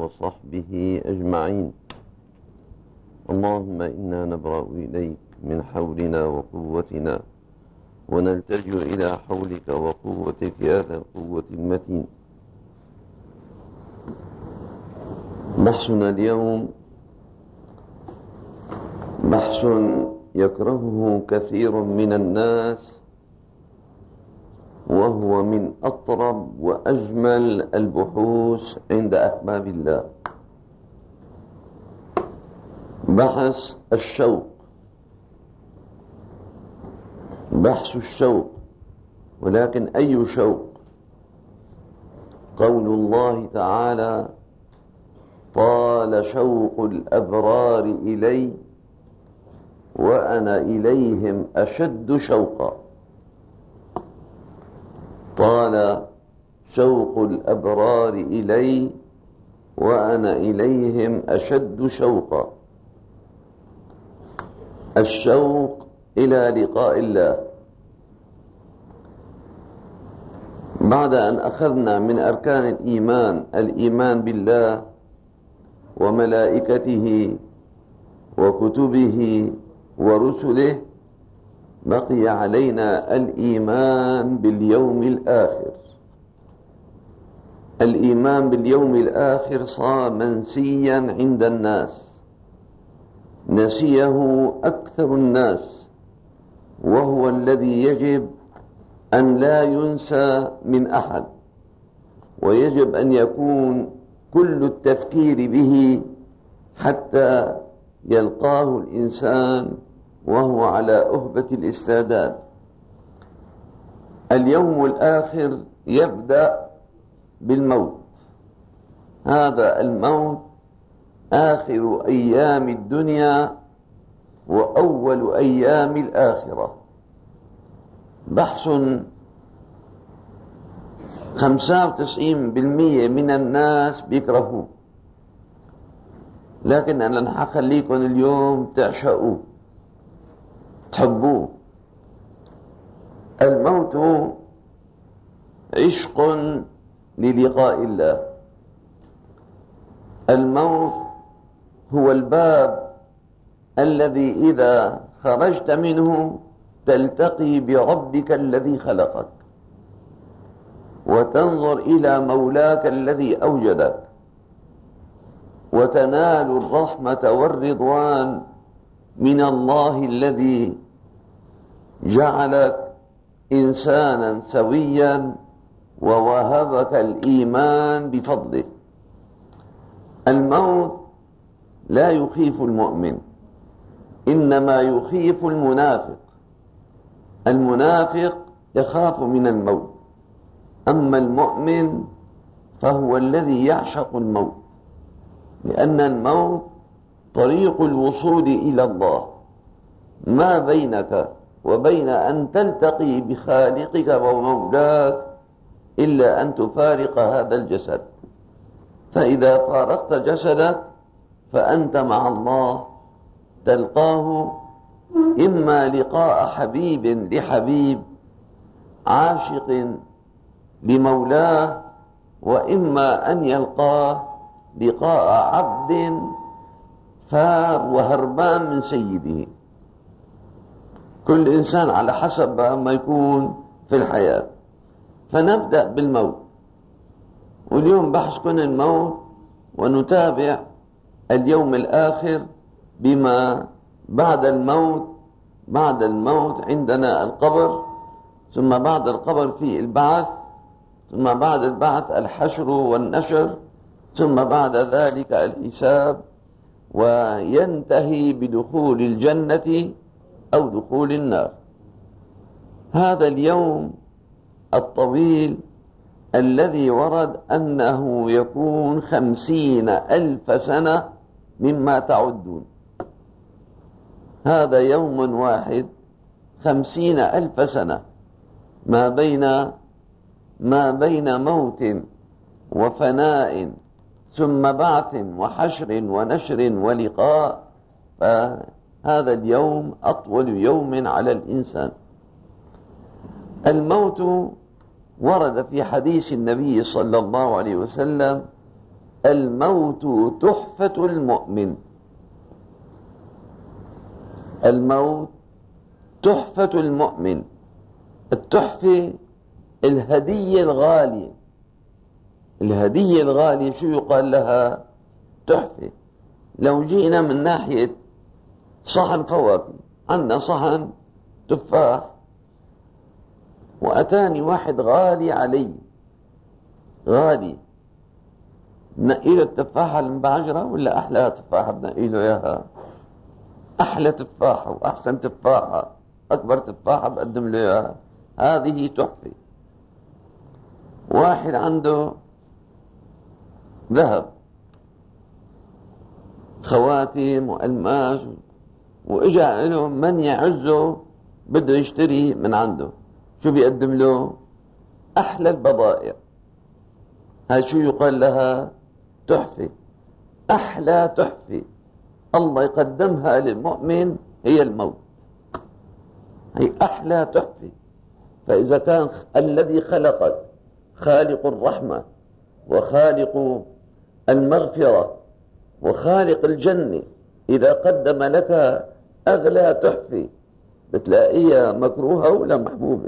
وصحبه أجمعين. اللهم إنا نبرأ إليك من حولنا وقوتنا ونلتجئ إلى حولك وقوتك يا ذا القوة المتين. بحثنا اليوم بحث يكرهه كثير من الناس، وهو من أطرب وأجمل البحوث عند أحباب الله. بحث الشوق، بحث الشوق، ولكن أي شوق؟ قول الله تعالى: طال شوق الأبرار إلي وأنا إليهم أشد شوقا. طال شوق الأبرار إلي وأنا إليهم أشد شوقا. الشوق إلى لقاء الله. بعد أن أخذنا من أركان الإيمان بالله وملائكته وكتبه ورسله، بقي علينا الإيمان باليوم الآخر. الإيمان باليوم الآخر صار منسيا عند الناس، نسيه أكثر الناس، وهو الذي يجب أن لا ينسى من أحد، ويجب أن يكون كل التفكير به حتى يلقاه الإنسان وهو على أهبة الاستعداد. اليوم الآخر يبدأ بالموت. هذا الموت آخر أيام الدنيا وأول أيام الآخرة. بحث 95% من الناس بيكرهوه، لكن أنا هخليكم اليوم تعشقوه تحبوه. الموت عشق للقاء الله. الموت هو الباب الذي إذا خرجت منه تلتقي بربك الذي خلقك، وتنظر إلى مولاك الذي أوجدك، وتنال الرحمة والرضوان من الله الذي جعلك إنسانا سويا ووهبك الإيمان بفضله. الموت لا يخيف المؤمن، إنما يخيف المنافق. المنافق يخاف من الموت، أما المؤمن فهو الذي يعشق الموت، لأن الموت طريق الوصول إلى الله. ما بينك وبين أن تلتقي بخالقك ومولاك إلا أن تفارق هذا الجسد، فإذا فارقت جسدك فأنت مع الله، تلقاه إما لقاء حبيب لحبيب عاشق لمولاه، وإما أن يلقاه لقاء عبد فار وهربان من سيده. كل إنسان على حسب ما يكون في الحياة. فنبدأ بالموت، واليوم بحثكم الموت، ونتابع اليوم الآخر بما بعد الموت. بعد الموت عندنا القبر، ثم بعد القبر في البعث، ثم بعد البعث الحشر والنشر، ثم بعد ذلك الحساب، وينتهي بدخول الجنة أو دخول النار. هذا اليوم الطويل الذي ورد أنه يكون 50,000 سنة مما تعدون. هذا يوم واحد 50,000 سنة، ما بين موت وفناء ثم بعث وحشر ونشر ولقاء. فهذا اليوم أطول يوم على الإنسان. الموت ورد في حديث النبي صلى الله عليه وسلم الموت تحفة المؤمن. الموت تحفة المؤمن. التحفة الهدية الغالية. الهدية الغالية شو يقال لها؟ تحفة. لو جينا من ناحية صحن فواكه، عندنا صحن تفاح وأتاني واحد غالي علي، غالي، نقي له التفاحة المبعجرة ولا أحلى تفاحة بنقي له إياها؟ أحلى تفاحة وأحسن تفاحة، أكبر تفاحة بقدم له إياها. هذه تحفة. واحد عنده ذهب، خواتم وألماس، وإجا له من يعزه بده يشتري من عنده، شو بيقدم له؟ أحلى البضائع. هاي شو يقال لها؟ تحفة. أحلى تحفة الله يقدمها للمؤمن هي الموت، هي أحلى تحفة. فإذا كان الذي خلقك خالق الرحمة وخالق المغفرة وخالق الجنة إذا قدم لك أغلى تحفة، بتلاقيها مكروهة ولا محبوبة؟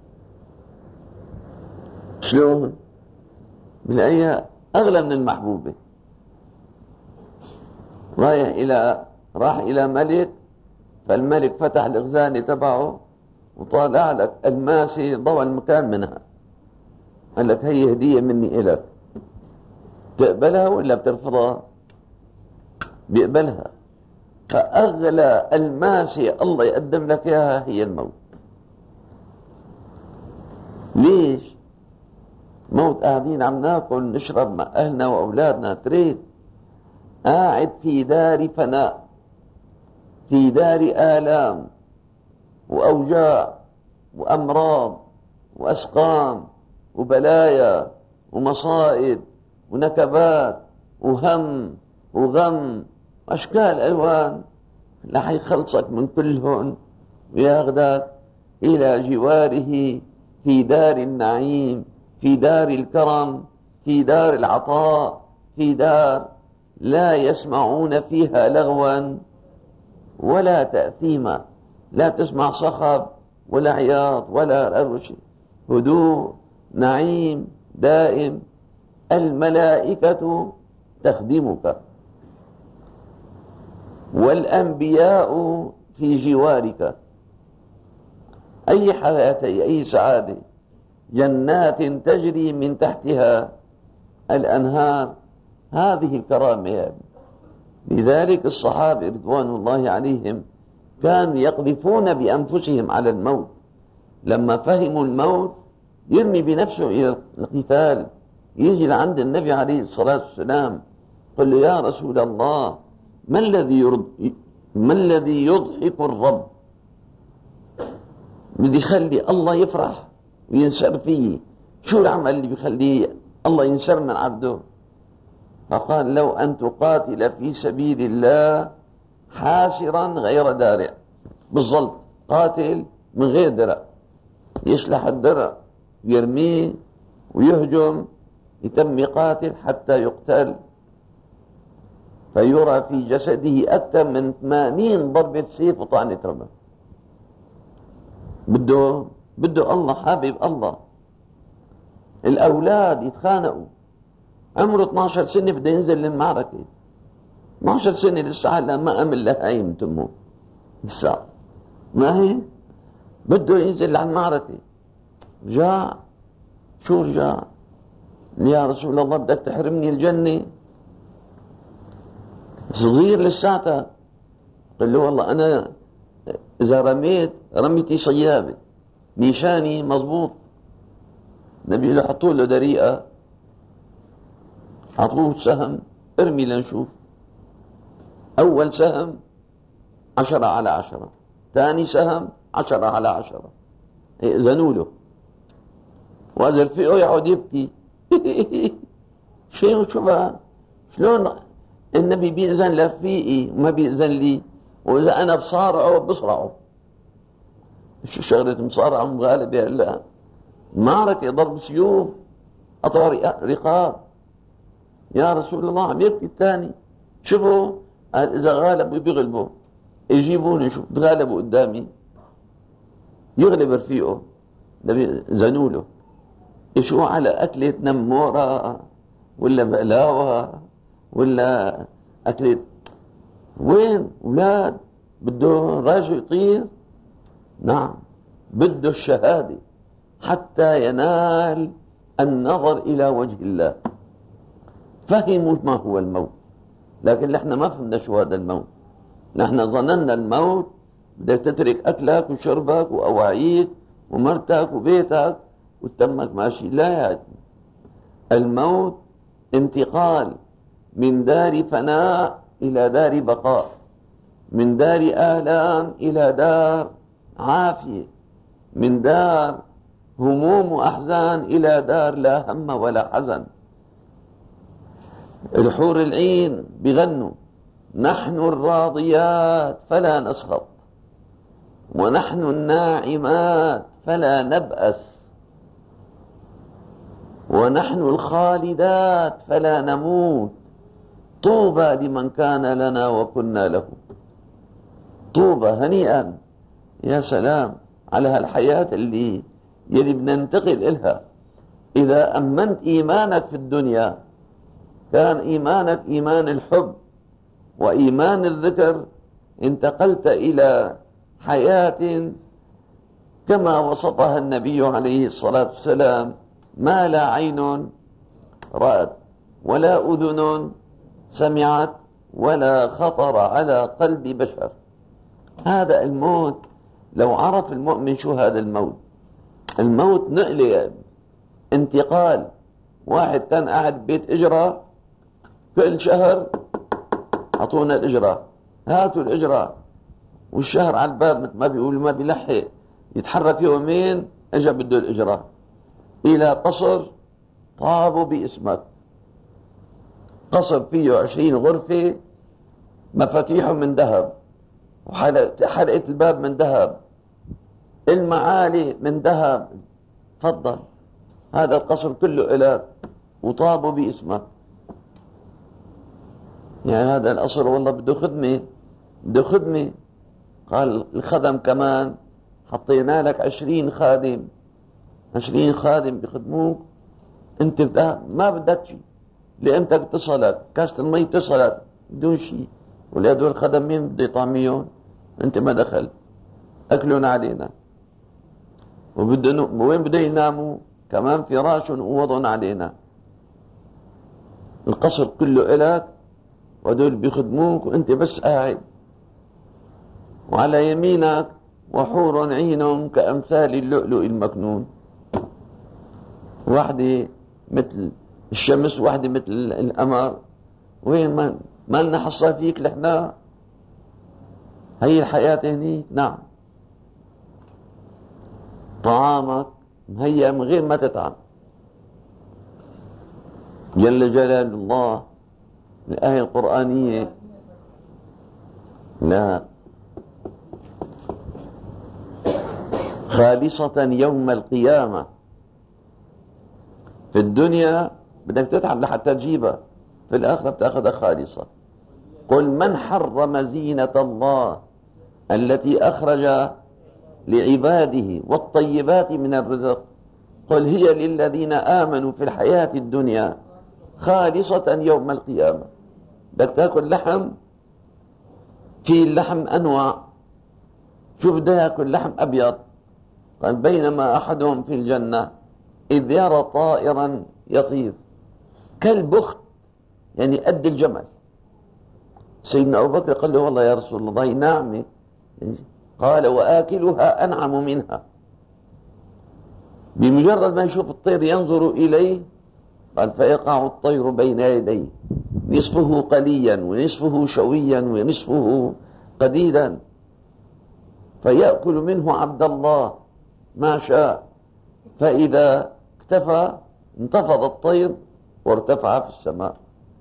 شلون؟ بتلاقيها أغلى من المحبوبة. راح إلى ملك، فالملك فتح الخزانة تبعه وطالع لك الماسة ضوى المكان منها، قال لك هي هدية مني إلك، تقبلها ولا بترفضها؟ بيقبلها. فأغلى الماسة الله يقدم لك إياها هي الموت. ليش؟ موت قاعدين عم ناكل نشرب مع أهلنا وأولادنا، تريد قاعد في دار فناء، في دار آلام وأوجاع وأمراض وأسقام وبلايا ومصائب ونكبات وهم وغم أشكال ألوان، لحي خلصك من كلهن وياخدك إلى جواره في دار النعيم، في دار الكرم، في دار العطاء، في دار لا يسمعون فيها لغوا ولا تأثيما، لا تسمع صخب ولا عياط ولا رشي، هدوء، نعيم دائم. الملائكة تخدمك والأنبياء في جوارك. أي حياة، أي سعادة. جنات تجري من تحتها الأنهار، هذه الكرامة يا ابن. لذلك الصحابة رضوان الله عليهم كانوا يقذفون بأنفسهم على الموت، لما فهموا الموت يرمي بنفسه إلى القتال، يجي لعند النبي عليه الصلاة والسلام قل له يا رسول الله ما الذي يضحك الرب؟ بدي يخلي الله يفرح وينسر فيه، شو العمل اللي بيخليه الله ينسر من عبده؟ فقال لو أن تقاتل في سبيل الله حاسرا غير دارع. بالضبط، قاتل من غير درع، يشلح الدرع ويرميه ويهجم، يتم قاتل حتى يقتل، فيرى في جسده أكثر من 80 ضربة سيف وطعنة رمح. بده الله، حابب الله. الأولاد يتخانقوا، عمره 12 سنة بده ينزل للمعركة، 12 سنة لسه هلا ما أمل لهايم تمه، لسه ما هي بده ينزل على المعركة. رجع، شو رجع؟ يا رسول الله بدك تحرمني الجنة؟ صغير لساته. قال له والله أنا إذا رميت رميتي صيابة، نيشاني مضبوط. النبي له حطوا له دريقة، حطوه سهم، ارمي لنشوف. أول سهم 10/10، ثاني سهم 10/10، إذنوا له. وهذا رفيقه يقعد يبكي شو بقى؟ شلون النبي بيأذن لرفيقي وما بيأذن لي؟ وإذا أنا بصارعه بصرعه. شو شغلة مصارعة مغالبة؟ هلا معركة ضرب سيوف، قطع رقاب. يا رسول الله عم يبكي الثاني. شوفوا إذا غالبوا بيغلبوا، يجيبوني شوف تغالبوا قدامي يغلب رفيقه زنوله يشوه على أكلة نمورة ولا بقلاوة ولا أكلة. وين أولاد بده راجل يطير؟ نعم بده الشهادة حتى ينال النظر إلى وجه الله. فهموا ما هو الموت، لكن نحن ما فهمنا شو هذا الموت. نحن ظننا الموت بدك تترك أكلك وشربك وأواعيك ومرتك وبيتك وتمك ماشي. لا يا الموت انتقال من دار فناء إلى دار بقاء، من دار آلام إلى دار عافية، من دار هموم وأحزان إلى دار لا هم ولا حزن. الحور العين بغنوا نحن الراضيات فلا نسخط، ونحن الناعمات فلا نبأس، ونحن الخالدات فلا نموت. طوبى لمن كان لنا وكنا له. طوبى هنيئا، يا سلام على هالحياة اللي بننتقل إلها. إذا أمنت إيمانك في الدنيا كان إيمانك إيمان الحب وإيمان الذكر، انتقلت إلى حياة كما وصفها النبي عليه الصلاة والسلام: ما لا عين رأت ولا أذن سمعت ولا خطر على قلب بشر. هذا الموت لو عرف المؤمن شو هذا الموت. الموت نقلة، انتقال. واحد كان قاعد ببيت إجرة، كل شهر أعطونا الإجرة، هاتوا الإجرة، والشهر على الباب مثل ما بيقولوا ما بيلحق يتحرك يومين اجى بده الإجرة. إلى قصر طابوا باسمك، قصر فيه 20 غرفة، مفاتيحه من ذهب، وحلقة الباب من ذهب، المعالي من ذهب. تفضل هذا القصر كله إلك، وطابوا باسمك. يعني هذا القصر والله بده خدمة، بده خدمة. قال الخدم كمان حطينا لك 20 خادم، 20 خادم بيخدموك. انت ما بدك شيء، لقمتك اتصلت، كاسة المي اتصلت بدون شيء، ولا هدول الخدم مين بده يطعميهم؟ انت ما دخلت، اكلون علينا. وين بده يناموا؟ كمان فراش ووضع علينا. القصر كله إلك، وهدول بيخدموك وانت بس قاعد. وعلى يمينك وحور عين كأمثال اللؤلؤ المكنون، واحدة مثل الشمس واحدة مثل القمر. وين ما لنا حصة فيك لحنا؟ هي الحياة هنيك. نعم طعامك مهيأ من غير ما تتعب. جل جلال الله الآية القرآنية: لا خالصة يوم القيامة. في الدنيا بدك تتعب لحتى تجيبها، في الآخرة بتأخذها خالصة. قل من حرم زينة الله التي أخرج لعباده والطيبات من الرزق، قل هي للذين آمنوا في الحياة الدنيا خالصة يوم القيامة. بدك تاكل لحم، في اللحم أنواع، شو بده ياكل؟ لحم أبيض. قال بينما أحدهم في الجنة إذ يرى طائرا يطير كالبخت، يعني قد الجمل. سيدنا أبو بكر قال له: والله يا رسول الله نعمة. قال: وآكلها أنعم منها. بمجرد ما يشوف الطير ينظر إليه، قال: فيقع الطير بين يديه، نصفه قليا ونصفه شويا ونصفه قديدا، فيأكل منه عبد الله ما شاء، فإذا اكتفى انتفض الطير وارتفع في السماء.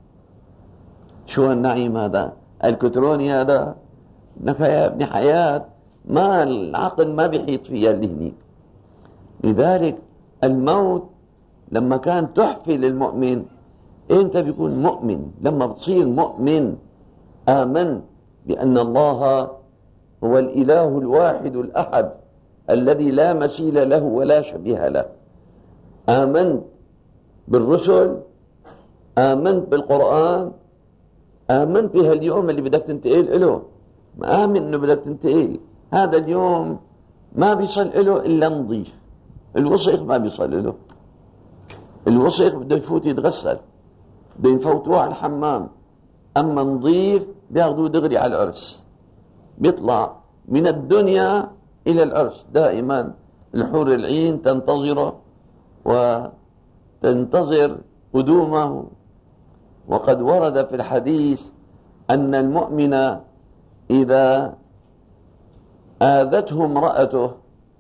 شو النعيم هذا؟ الكتروني هذا؟ انك يا ابن حياة ما العقل ما بيحيط فيها اللي هنيك. لذلك الموت لما كان تحفي للمؤمن أنت بيكون مؤمن لما بتصير مؤمن، آمنت بأن الله هو الإله الواحد الأحد الذي لا مثيل له ولا شبيه له. آمنت بالرسل، آمنت بالقرآن، آمنت بها اليوم اللي بدك تنتقل له. آمن إنه بدك تنتقل هذا اليوم، ما بيصل له إلا نظيف. الوسخ ما بيصل له، الوسخ بده يفوت يتغسل، بده يفوتوه على الحمام. أما نظيف بياخدوه دغري على العرس، بيطلع من الدنيا إلى العرس. دائما الحور العين تنتظره وتنتظر قدومه. وقد ورد في الحديث أن المؤمن إذا آذته امرأته،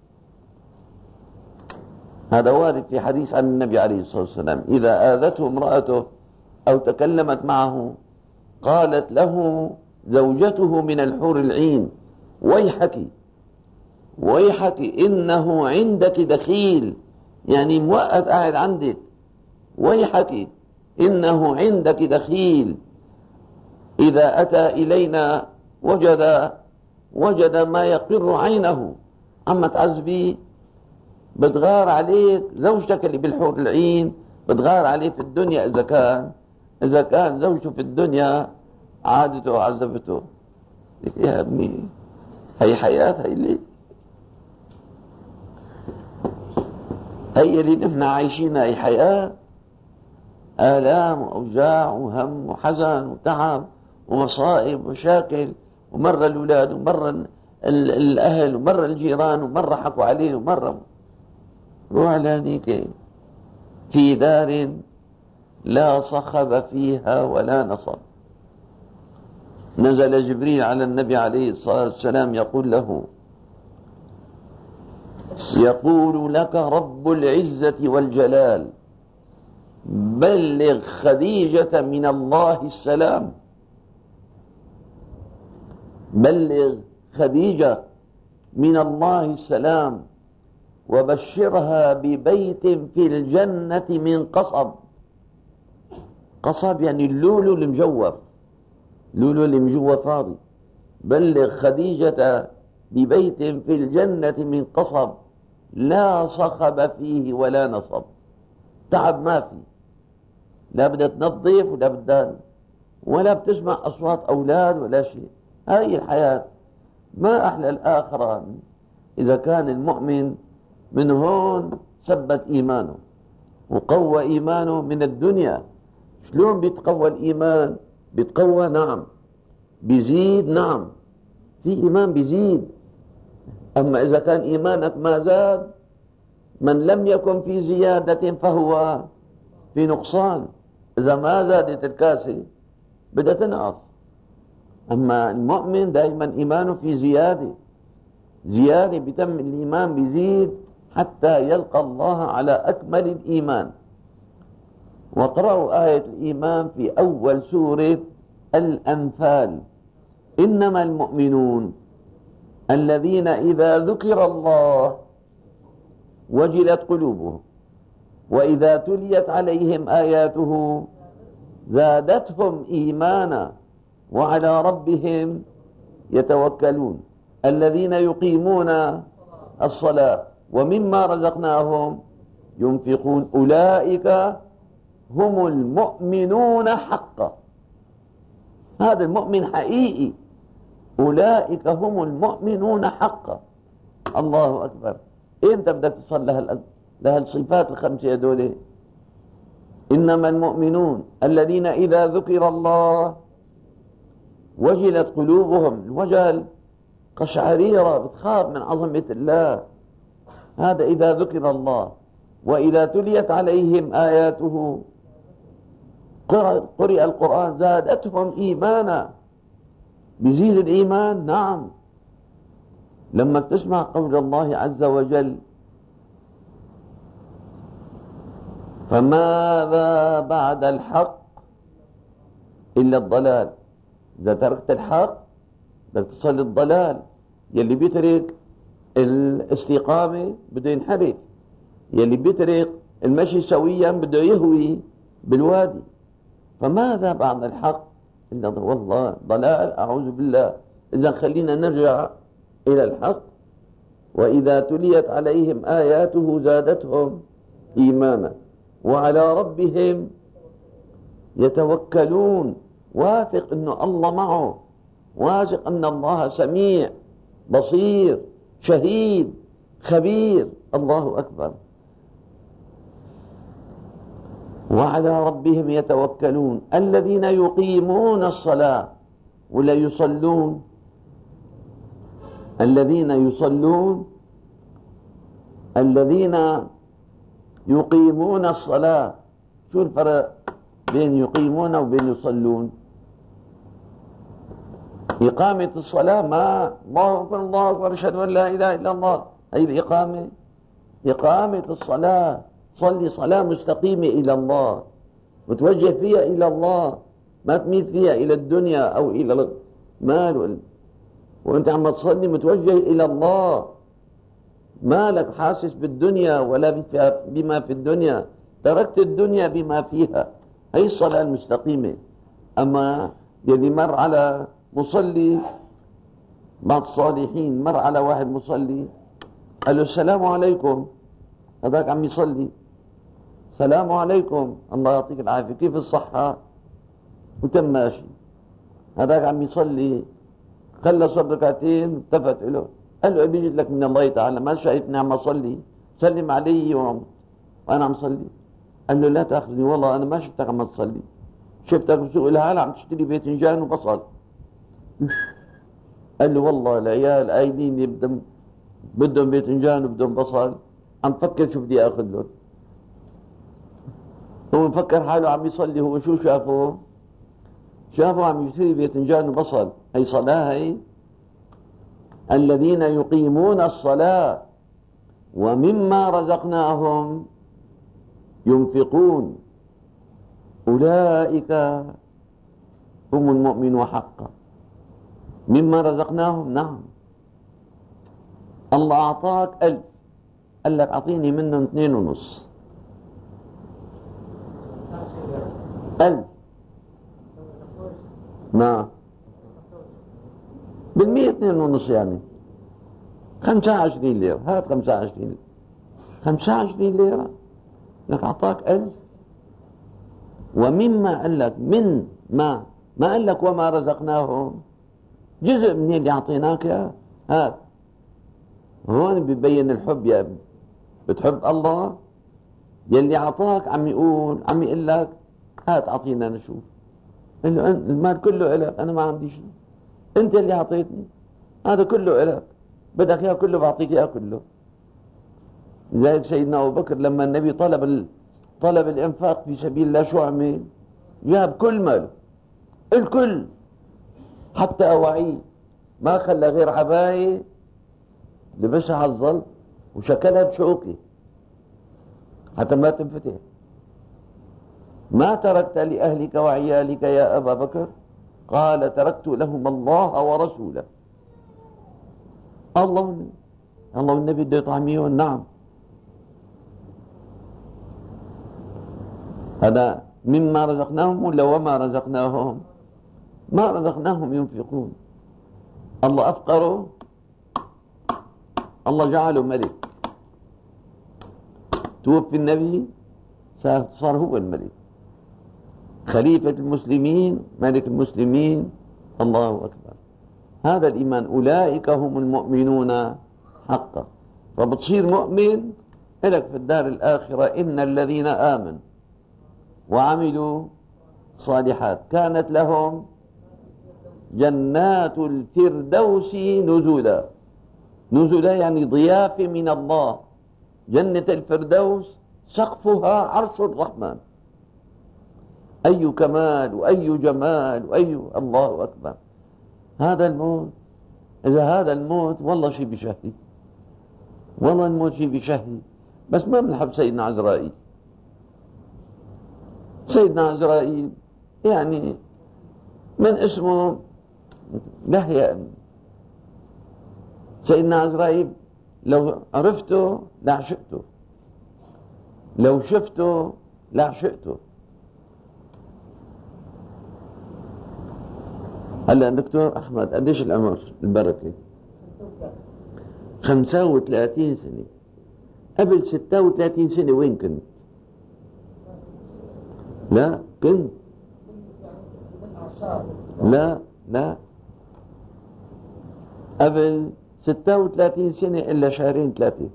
هذا وارد في حديث عن النبي عليه الصلاة والسلام، إذا آذته امرأته أو تكلمت معه قالت له زوجته من الحور العين: ويحك ويحك إنه عندك دخيل، يعني موقت قاعد عندك، ويحك إنه عندك دخيل، إذا أتى إلينا وجد ما يقر عينه. عم تعذبيه، بتغار عليك زوجتك اللي بالحور العين، بتغار عليه في الدنيا. إذا كان زوجته في الدنيا عادته وعذبته. يا ابني هي حياة، هي اللي نحن عايشينها، هي حياة، آلام وأوجاع وهم وحزن وتعب ومصائب ومشاكل، ومرة الأولاد ومرة الأهل ومرة الجيران ومرة حكوا عليه ومرة روح لهنيك في دار لا صخب فيها ولا نصب. نزل جبريل على النبي عليه الصلاة والسلام يقول له: يقول لك رب العزة والجلال بلغ خديجة من الله السلام، بلغ خديجة من الله السلام، وبشرها ببيت في الجنة من قصب. قصب يعني اللولو المجوف، لولو المجوف فاضي. بلغ خديجة ببيت في الجنة من قصب لا صخب فيه ولا نصب. تعب ما فيه، لا بدها تنظف ولا بدها ولا بتسمع أصوات أولاد ولا شيء. هاي الحياة، ما أحلى الآخرة. إذا كان المؤمن من هون ثبت إيمانه وقوى إيمانه من الدنيا. شلون بيتقوى الإيمان؟ بيتقوى، نعم، بيزيد، نعم، في إيمان بيزيد. أما إذا كان إيمانك ما زاد، من لم يكن في زيادة فهو في نقصان. إذا ما زادت الكاسة بدها تنقص. أما المؤمن دائما إيمانه في زيادة بتم الإيمان بيزيد حتى يلقى الله على أكمل الإيمان. واقرأوا آية الإيمان في أول سورة الأنفال: إنما المؤمنون الذين إذا ذكر الله وجلت قلوبهم وإذا تليت عليهم آياته زادتهم إيمانا وعلى ربهم يتوكلون الذين يقيمون الصلاة ومما رزقناهم ينفقون أولئك هم المؤمنون حقا. هذا المؤمن حقيقي، أولئك هم المؤمنون حقا. الله أكبر. إمتى بدك تصل لها الصفات الخمسة هذول؟ إنما المؤمنون الذين إذا ذكر الله وجلت قلوبهم. الوجل قشعريرة، بتخاف من عظمة الله. هذا إذا ذكر الله. وإذا تليت عليهم آياته، قرئ القرآن، زادتهم إيمانا. بيزيد الإيمان، نعم. لما تسمع قول الله عز وجل: فماذا بعد الحق إلا الضلال. إذا تركت الحق بدك تصل الضلال. يلي بيترك الاستقامة بده ينحرف، يلي بيترك المشي سويا بده يهوي بالوادي. فماذا بعد الحق إلا والله ضلال، أعوذ بالله. إذا خلينا نرجع إلى الحق. وإذا تليت عليهم آياته زادتهم إيمانا وعلى ربهم يتوكلون. واثق أن الله معه، واثق أن الله سميع بصير شهيد خبير. الله أكبر. وعلى ربهم يتوكلون الذين يقيمون الصلاة ولا يصلون. الذين يصلون، الذين يقيمون الصلاة. شو الفرق بين يقيمون وبين يصلون؟ إقامة الصلاة ما الله أكبر الله أكبر أشهد أن لا إله إلا الله، هي الإقامة. إقامة الصلاة صلي صلاة مستقيمة إلى الله، متوجه فيها إلى الله، ما تميل فيها إلى الدنيا أو إلى المال. وأنت عم تصلي متوجه إلى الله، مالك حاسس بالدنيا ولا بما في الدنيا، تركت الدنيا بما فيها. هي الصلاة المستقيمة. أما يلي مر على مصلي بعض الصالحين، مر على واحد مصلي قال له السلام عليكم، هذاك عم يصلي السلام عليكم الله يعطيك العافية كيف الصحة وتم ماشي. هذاك عم يصلي خلص ركعتين التفت له قال له بيجي لك من الله تعالى، ما شايفني عم اصلي؟ سلم علي وانا عم صلي. قال له لا تاخذني والله انا ما شفتك عم تصلي، شفتك بسوق الهلا عم تشتري باذنجان وبصل. قال له والله العيال قايلين بدهم باذنجان وبدهم بصل، عم فكر شو بدي اخذ له. هو مفكر حاله عم يصلي، هو شو شافه؟ شافه عم يشتري باذنجان وبصل. هي صلاة هي؟ الذين يقيمون الصلاة ومما رزقناهم ينفقون أولئك هم المؤمنون حقا. مما رزقناهم، نعم. الله أعطاك 1000، قال لك أعطيني منهم 2.5. 1000 ما بالمية 2.5 يعني 25 ليرة. هات 25 ليرة لك أعطاك 1000. ومما قال لك من ما قال لك وما رزقناهم، جزء من اللي أعطيناك يا هات. هون بيبين الحب يا ابني. بتحب الله يلي أعطاك عم يقول لك هات أعطينا نشوف. قال له المال كله إلك، أنا ما عندي شيء، أنت اللي أعطيتني، هذا كله إلك، بدك إياه كله بعطيك إياه كله. لذلك سيدنا أبو بكر لما النبي طلب الإنفاق في سبيل الله شو عمل؟ جاب كل ماله الكل حتى أواعيه، ما خلى غير عباية لبسها على الظل وشكلها بشوكي حتى ما تنفتح. ما تركت لأهلك وعيالك يا أبا بكر؟ قال تركت لهم الله ورسوله. الله والنبي بده يطعميهم. نعم. هذا مما رزقناهم ولا وما رزقناهم؟ ما رزقناهم ينفقون. الله أفقره، الله جعله ملك. توفي النبي صار هو الملك، خليفة المسلمين، ملك المسلمين. الله أكبر. هذا الإيمان. أولئك هم المؤمنون حقا. فبتصير مؤمن لك في الدار الآخرة. إن الذين آمنوا وعملوا صالحات كانت لهم جنات الفردوس نزلا. نزلا يعني ضيافة من الله. جنة الفردوس سقفها عرش الرحمن. أي كمال وأي جمال وأي الله أكبر. هذا الموت، إذا هذا الموت والله شيء بشهي، والله الموت شيء بشهي. بس ما بنحب سيدنا عزرائيل. سيدنا عزرائيل يعني من اسمه لهيا. سيدنا عزرائيل لو عرفته لعشقته، لو شفته لعشقته. هلا دكتور أحمد قديش العمر البركة؟ 35 سنة. قبل 36 سنة وين كنت؟ لا كنت لا قبل 36 سنة إلا شهرين ثلاثة.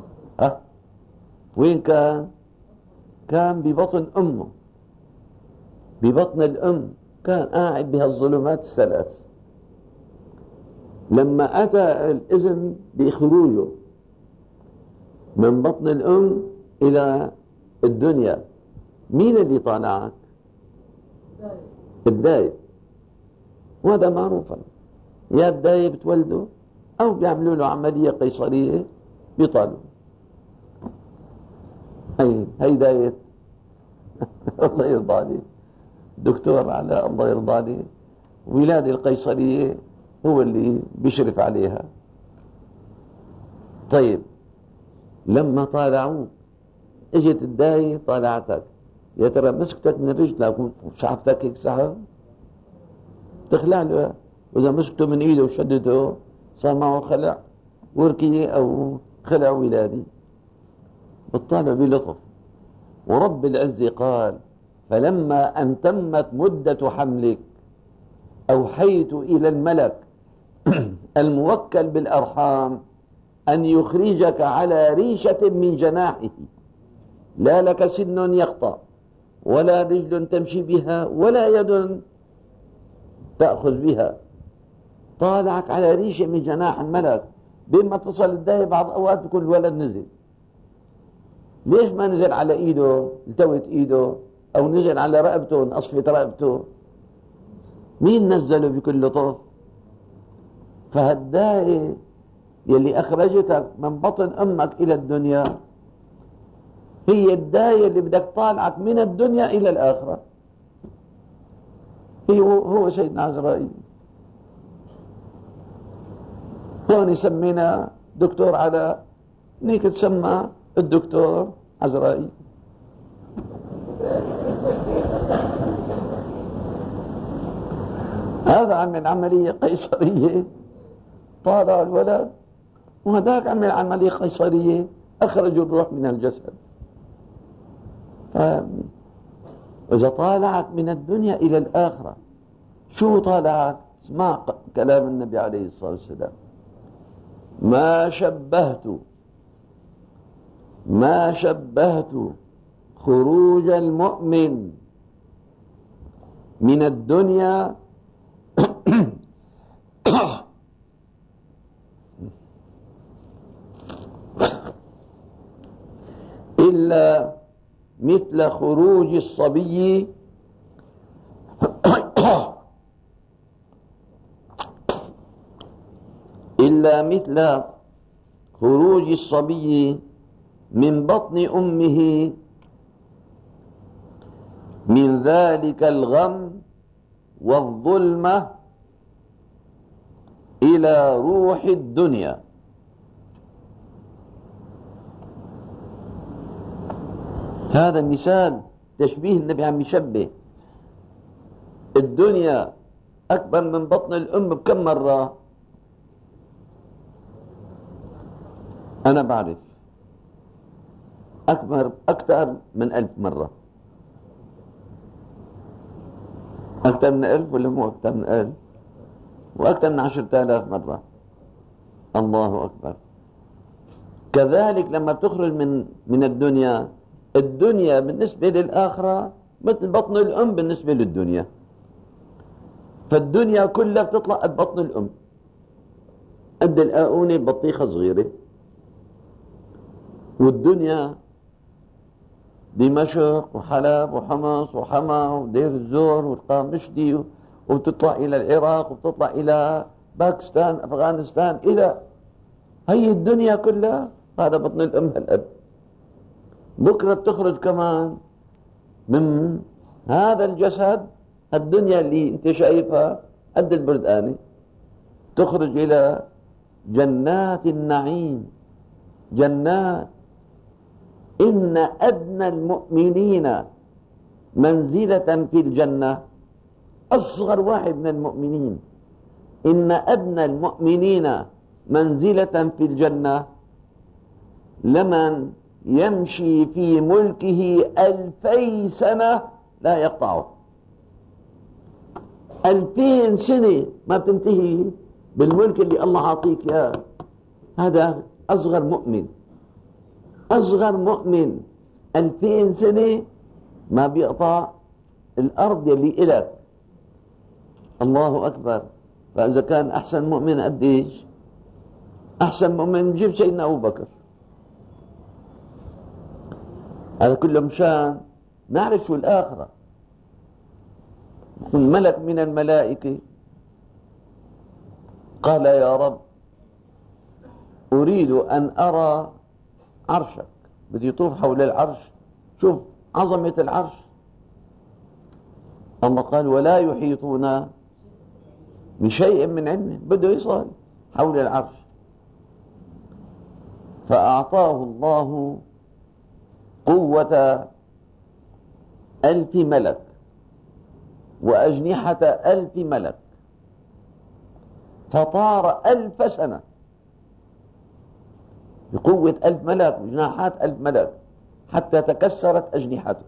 وين كان؟ كان ببطن أمه، ببطن الأم، كان قاعد بهالظلمات الثلاث. لما أتى الإذن بخروجه من بطن الأم إلى الدنيا، مين اللي طالعك؟ الدايب. وهذا معروفا، يا الدايب بتولده أو بيعملوا له عملية قيصرية بيطالوا. هي دايت. الله يرضى عليه دكتور علاء، الله يرضى عليه، ولادة القيصرية هو اللي بيشرف عليها. طيب لما طالعوك اجت الداية طالعتك، يا ترى مسكتك من رجلك وشعفتك هيك سحب تخلع له، واذا مسكته من ايده وشدته صار معه خلع وركية او خلع ولادي. بتطالع بلطف. ورب العزة قال: فلما أن تمت مدة حملك أوحيت إلى الملك الموكل بالأرحام أن يخرجك على ريشة من جناحه، لا لك سن يقطع ولا رجل تمشي بها ولا يد تأخذ بها. طالعك على ريشة من جناح الملك. بين ما تصل الداية بعض أوقات بكون الولد نزل. ليش ما نزل على ايده التوت ايده او نزل على رقبته انقصفت رقبته؟ مين نزله بكل لطف؟ فهالداية يلي اخرجتك من بطن امك الى الدنيا هي الداية اللي بدك طالعك من الدنيا الى الاخرة. هو سيدنا عزرائيل. هون سمينا دكتور علاء، نيك تسمى الدكتور عزرائيل. هذا عمل عملية قيصرية طالع الولد، وهذاك عمل عملية قيصرية أخرجوا الروح من الجسد. فاهمني؟ إذا طالعك من الدنيا إلى الآخرة، شو طالعك؟ اسمع كلام النبي عليه الصلاة والسلام: ما شبهت خروج المؤمن من الدنيا إلا مثل خروج الصبي من بطن أمه من ذلك الغم والظلمة إلى روح الدنيا. هذا مثال تشبيه النبي عم يشبه الدنيا أكبر من بطن الأم بكم مرة؟ أنا بعرف أكثر من 1000 مرة. أكثر من 1000 ولا مو أكثر من 1000؟ وأكثر من 10,000 مرة. الله أكبر. كذلك لما بتخرج من الدنيا بالنسبة للآخرة مثل بطن الأم بالنسبة للدنيا. فالدنيا كلها بتطلع قد بطن الأم، قد الآونة البطيخة صغيرة. والدنيا دمشق وحلب وحمص وحما ودير الزور والقامشلي، وبتطلع إلى العراق وبتطلع إلى باكستان أفغانستان، إلى هي الدنيا كلها هذا بطن الأم هالقد. بكرة بتخرج كمان من هذا الجسد، الدنيا اللي انت شايفها قد البرداني، تخرج إلى جنات النعيم. جنات إن أدنى المؤمنين منزلة في الجنة أصغر واحد من المؤمنين. إن أدنى المؤمنين منزلة في الجنة لمن يمشي في ملكه 2000 سنة لا يقطعه. 2000 سنة ما بتنتهي بالملك اللي الله عطيك إياه. هذا أصغر مؤمن. أصغر مؤمن 2000 سنة ما بيقطع الأرض اللي إلك. الله أكبر. فإذا كان أحسن مؤمن قديش؟ أحسن مؤمن جيب سيدنا أبو بكر. هذا كله مشان نعرف شو الآخرة. الملك من الملائكة قال يا رب أريد أن أرى عرشك. بدي يطوف حول العرش، شوف عظمة العرش. الله قال ولا يحيطون بشيء من علمه. بده يصل حول العرش. فأعطاه الله قوة 1000 ملك وأجنحة 1000 ملك، فطار 1000 سنة بقوة 1000 ملك وجناحات 1000 ملك حتى تكسرت أجنحته.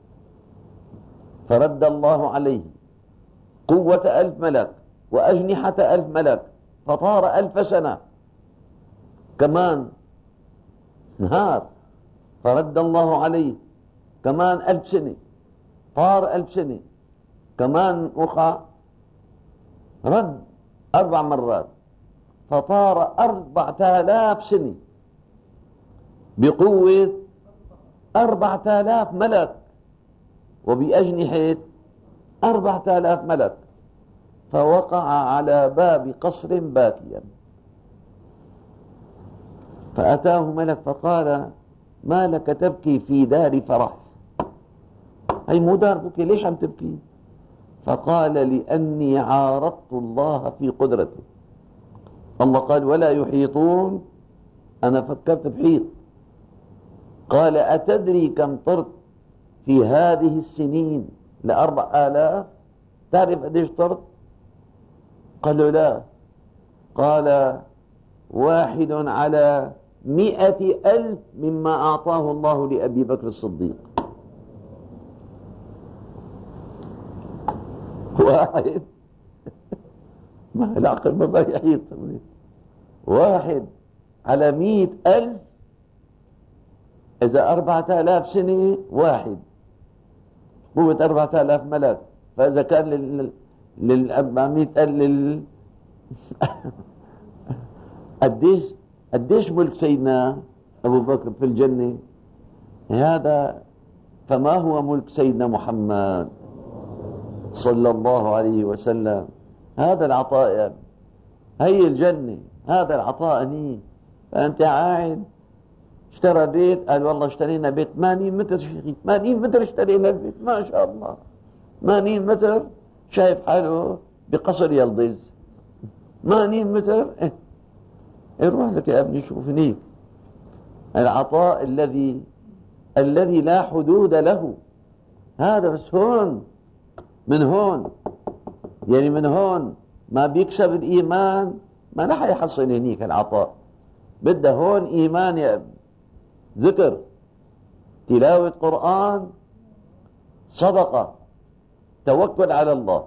فرد الله عليه قوة 1000 ملك وأجنحة 1000 ملك، فطار 1000 سنة كمان نهار. فرد الله عليه كمان 1000 سنة، طار 1000 سنة كمان وقع، رد 4 مرات، فطار 4000 سنة بقوة 4000 ملك وبأجنحة 4000 ملك، فوقع على باب قصر باكيا. فأتاه ملك فقال ما لك تبكي في دار فرح؟ هي مو دار بكي، ليش عم تبكي؟ فقال لأني عارضت الله في قدرته. الله قال ولا يحيطون، أنا فكرت بحيط. قال أتدري كم طرت في هذه السنين ل4000؟ تعرف قديش طرت؟ قالوا لا. قال 1 على 100,000 مما أعطاه الله لأبي بكر الصديق. 1 ما العقل ما بقى يحيط. 1 على 100,000 إذا 4000 سنة 1 قوة 4000 ملك. فإذا كان لل 400,000 قديش ملك سيدنا أبو بكر في الجنة؟ هذا فما هو ملك سيدنا محمد صلى الله عليه وسلم؟ هذا العطاء، هي الجنة، هذا العطاء هني. فأنت قاعد اشترى بيت، قال والله اشترينا بيت 80 متر. 80 متر اشترينا البيت، ما شاء الله 80 متر. شايف حاله بقصر يلدز 80 متر. روح لك يا ابني شوف هنيك العطاء الذي لا حدود له. هذا بس هون، من هون يعني من هون ما بيكسب الإيمان ما رح يحصل هنيك العطاء. بده هون إيمان يا ابني، ذكر، تلاوة قرآن، صدقة، توكل على الله،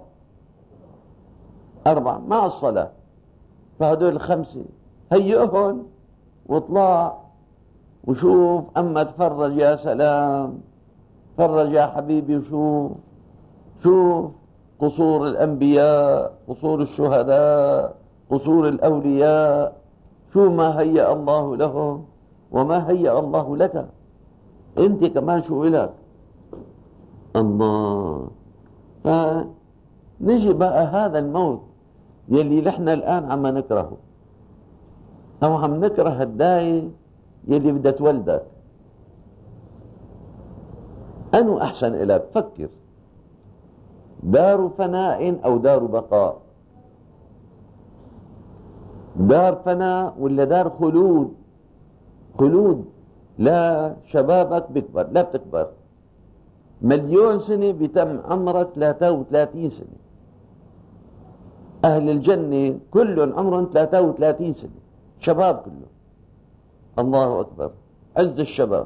4 مع الصلاة. فهدول 5 هيئهم واطلع وشوف. أما تفرج يا سلام، فرج يا حبيبي وشوف قصور الأنبياء، قصور الشهداء، قصور الأولياء، شو ما هيأ الله لهم وما هيأ الله لك. انت كمان شو لك الله. فنجي بقى هذا الموت يلي نحن الآن عم نكرهه، أو عم نكره الداي يلي بدها تولدك. أنو أحسن إلك؟ فكر، دار فناء أو دار بقاء؟ دار فناء ولا دار خلود؟ خلود لا شبابك بكبر، لا بتكبر. 1,000,000 سنة بتم عمرك 33 سنة. أهل الجنة كلهم عمرهم 33 سنة، شباب كلهم. الله أكبر، عز الشباب.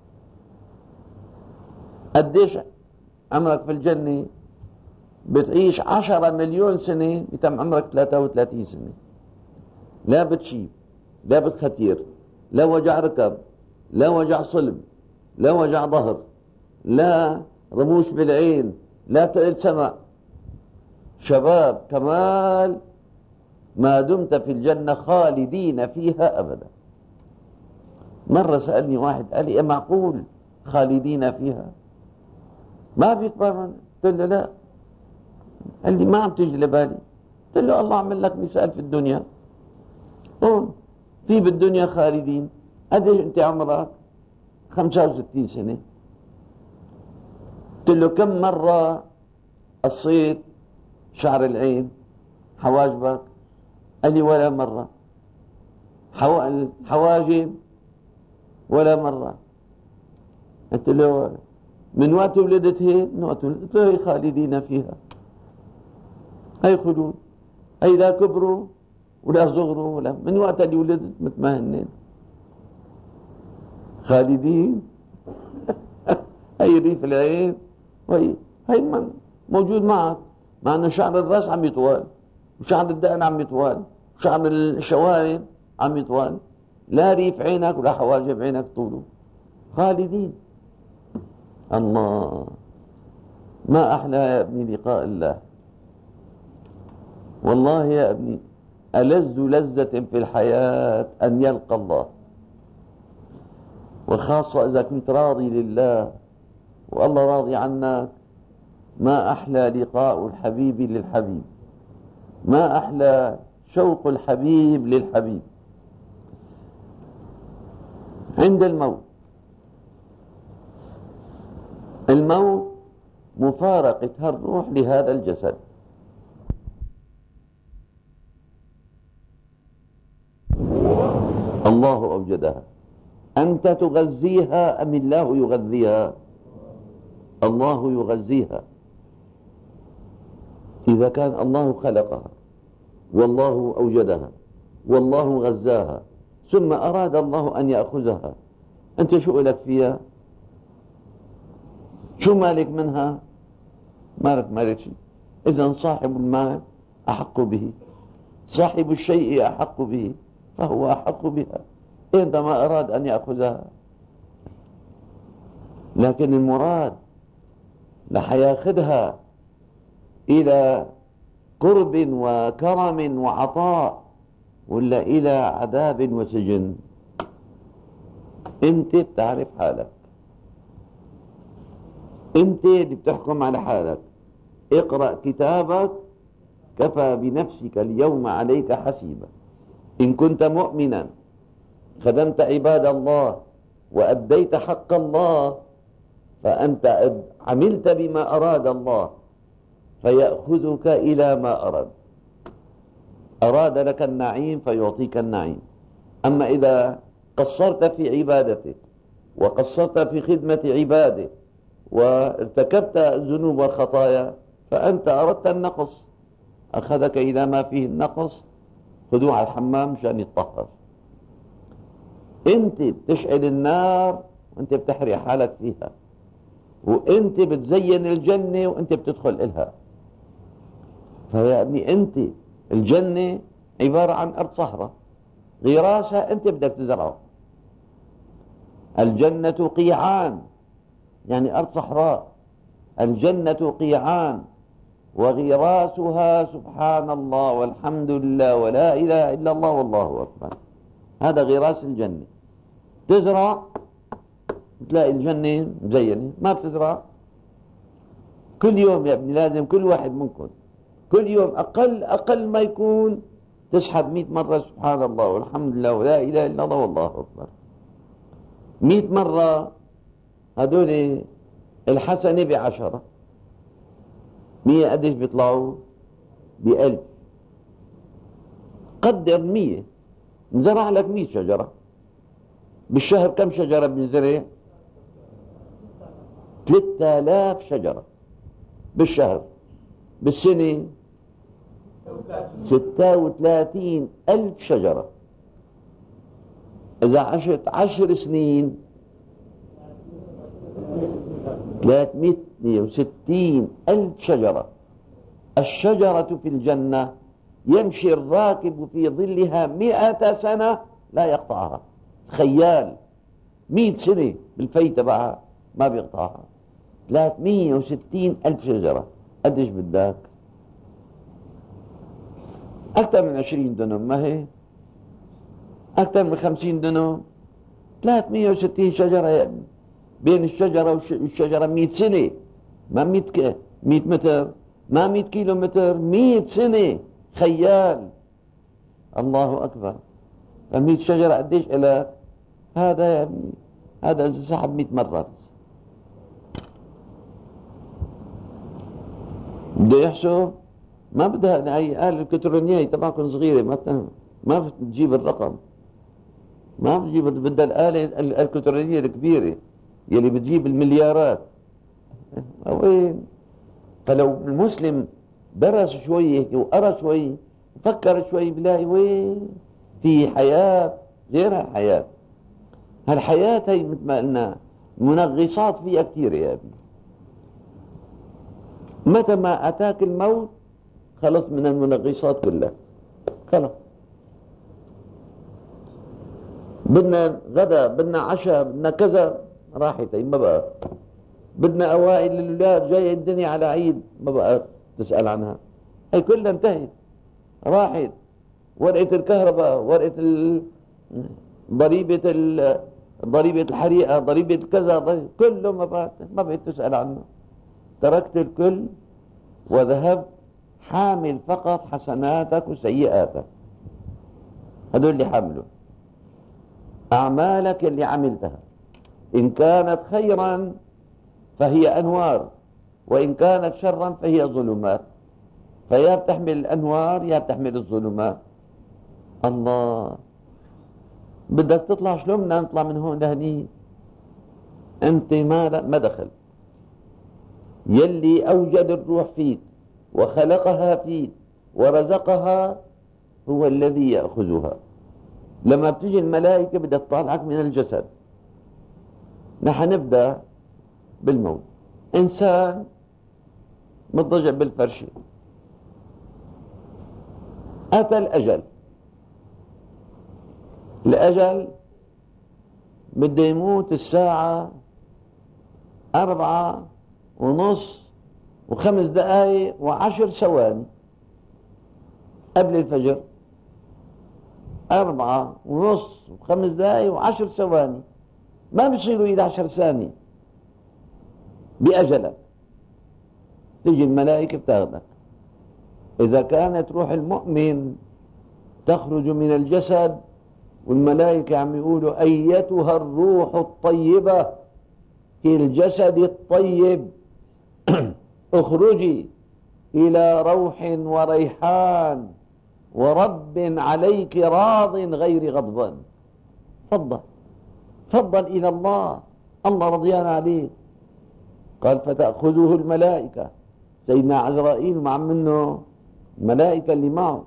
قديش عمرك في الجنة؟ بتعيش 10 مليون سنة بتم عمرك 33 سنة. لا بتشيب، لا بتختير، لا وجع ركب، لا وجع صلب، لا وجع ظهر، لا رموش بالعين، لا تقل سمع. شباب كمال، ما دمت في الجنة خالدين فيها أبدا. مرة سألني واحد قال لي: معقول خالدين فيها؟ ما بيكبر؟ قلت له: لا. قال لي: ما عم تيجي لبالي. قلت له: الله عمل لك مثال في الدنيا، في بالدنيا خالدين. قديش انت عمرك؟ 65 سنة. قلت له: كم مرة قصيت شعر العين حواجبك؟ قال لي: ولا مرة. حواجب؟ ولا مرة. قلت له: من وقت ولدت هي؟ من وقت ولدت هي خالدين فيها، هي خلود، هي لا كبروا ولا صغروا، ولا من وقت اللي ولدت مثل ما هنن خالدين. هي ريف العين، هي موجود معك، مع انه شعر الراس عم يطول، وشعر الدقن عم يطول، وشعر الشوارب عم يطول، لا ريف عينك ولا حواجب عينك طوله. خالدين. الله، ما أحلى يا ابني لقاء الله. والله يا ابني ألذ لذة في الحياة أن يلقى الله، وخاصة إذا كنت راضي لله والله راضي عنك. ما أحلى لقاء الحبيب للحبيب، ما أحلى شوق الحبيب للحبيب. عند الموت، الموت مفارقة الروح لهذا الجسد. الله أوجدها، أنت تغذيها أم الله يغذيها؟ الله يغذيها. إذا كان الله خلقها والله أوجدها والله غذاها، ثم أراد الله أن يأخذها، أنت شو لك فيها؟ شو مالك منها؟ مالك شيء. إذن صاحب المال أحق به، صاحب الشيء أحق به، فهو أحق بها عندما أراد أن يأخذها. لكن المراد لح ياخذها إلى قرب وكرم وعطاء، ولا إلى عذاب وسجن؟ أنت بتعرف حالك، أنت اللي بتحكم على حالك. اقرأ كتابك، كفى بنفسك اليوم عليك حسيبا. إن كنت مؤمنا خدمت عباد الله وأديت حق الله، فأنت عملت بما أراد الله فيأخذك إلى ما أراد لك النعيم فيعطيك النعيم. أما إذا قصرت في عبادتك وقصرت في خدمة عباده وارتكبت الذنوب والخطايا، فأنت أردت النقص، أخذك إلى ما فيه النقص. خذوه على الحمام مشان يتطهر. أنت بتشعل النار وأنت بتحرق حالك فيها، وأنت بتزين الجنة وأنت بتدخل إلها. فيا ابني أنت الجنة عبارة عن أرض صحراء، غراسها أنت بدك تزرعه. الجنة قيعان، يعني أرض صحراء. الجنة قيعان وغراسها سبحان الله والحمد لله ولا إله إلا الله والله أكبر. هذا غراس الجنة. تزرع تلاقي الجنة مزينة، ما بتزرع. كل يوم يا ابني لازم كل واحد منكم كل يوم أقل ما يكون تسحب 100 مرة سبحان الله والحمد لله ولا إله إلا الله والله أكبر. 100 مرة. هدول الحسنة ب10، 100 قديش بيطلعوا؟ ب1000. قدر 100، نزرع لك 100 شجرة بالشهر. كم شجرة بنزرع؟ 3000 شجرة بالشهر. بالسنة 36,000 شجرة. إذا عشت 10 سنين 360,000 شجرة. الشجرة في الجنة يمشي الراكب في ظلها 100 سنة لا يقطعها. خيال 100 سنة بالفي تبعها ما بيقطعها. 360,000 شجرة. قديش بدك؟ أكثر من 20 دنم، ما هي أكثر من 50 دنم. 360 شجرة يا ابني. بين الشجرة والشجرة 100 سنة، ما 100 متر، ما 100 كيلو متر، 100 سنة. خيال. الله أكبر. ف100 شجرة قديش إلك؟ هذا يا ابني، هذا إذا سحب 100 مرة بده يحسب. ما بدها هي آلة الكترونية تبعكم صغيرة، ما بتجيب الرقم، ما بتجيب. بدها الآلة الكترونية الكبيرة يلي بتجيب المليارات. وين؟ فلو المسلم درس شوي وقرأ شوي وفكر شوي بلاقي وين في حياة غير الحياة. هالحياة هي مثل ما قلنا منغصات فيها كثير يا ابني. متى ما أتاك الموت خلص من المنغصات كلها، خلص. بدنا غدا، بدنا عشاء، بدنا كذا، راحت ما بقى. بدنا أوائل للولاد، جاي الدنيا على عيد، ما بقى تسأل عنها، هي كلها انتهت راحت. ورقة الكهرباء، ورقة ضريبة الحريقة، ضريبة كذا، كله ما بقيت تسأل عنه. تركت الكل وذهبت حامل فقط حسناتك وسيئاتك. هذول اللي حملوا أعمالك اللي عملتها. إن كانت خيرا فهي أنوار، وإن كانت شرا فهي ظلمات. فيا بتحمل الأنوار يا بتحمل الظلمات. الله، بدك تطلع شلون بدنا نطلع من هون لهني؟ أنت ما دخل. يلي أوجد الروح فيك وخلقها فيك ورزقها هو الذي يأخذها. لما بتجي الملائكة بدها تطالعك من الجسد. نحن نبدأ بالموت. إنسان مضطجع بالفرشة، أتى الأجل. الأجل بده يموت الساعة 4:05 و10 ثواني قبل الفجر. 4:05 و10 ثواني، ما بصيروا 11 ثانية بأجلك. تجي الملائكة بتاخذك. إذا كانت روح المؤمن تخرج من الجسد والملائكة عم يقولوا أيتها الروح الطيبة في الجسد الطيب اخرجي إلى روح وريحان ورب عليك راض غير غضبان. تفضل إلى الله رضيان عليه. قال فتأخذه الملائكة. سيدنا عزرائيل مع منه الملائكة اللي معه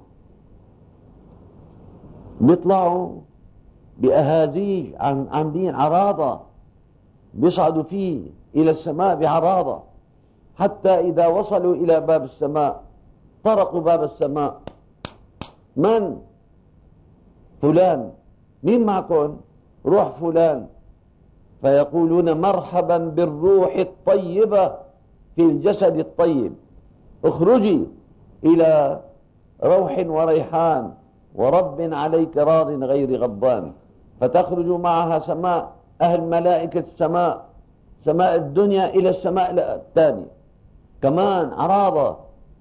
بيطلعوا بأهازيج عاملين عراضة، بيصعدوا فيه إلى السماء بعراضة، حتى إذا وصلوا إلى باب السماء طرقوا باب السماء. من؟ فلان. مين معكم؟ روح فلان. فيقولون مرحبا بالروح الطيبة في الجسد الطيب، اخرجي إلى روح وريحان ورب عليك راض غير غضبان. فتخرج معها سماء أهل ملائكة السماء، سماء الدنيا إلى السماء الثانية كمان عراضة.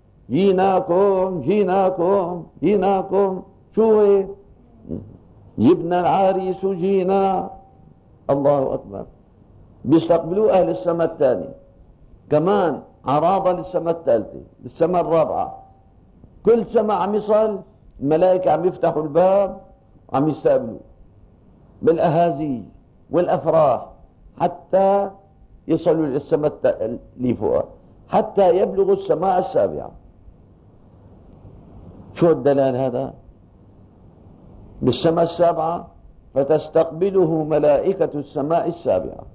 جيناكم شو جبنا العريس جينا. الله أكبر. بيستقبلوا أهل السماء الثانية كمان عراضة للسماء الثالثة، للسماء الرابعة. كل سماء عم يصل الملائكة عم يفتحوا الباب وعم يستقبلوا بالأهازيج والأفراح حتى يصلوا للسماء اللي فوقها، حتى يبلغوا السماء السابعة. شو الدلال هذا؟ بالسماء السابعة فتستقبله ملائكة السماء السابعة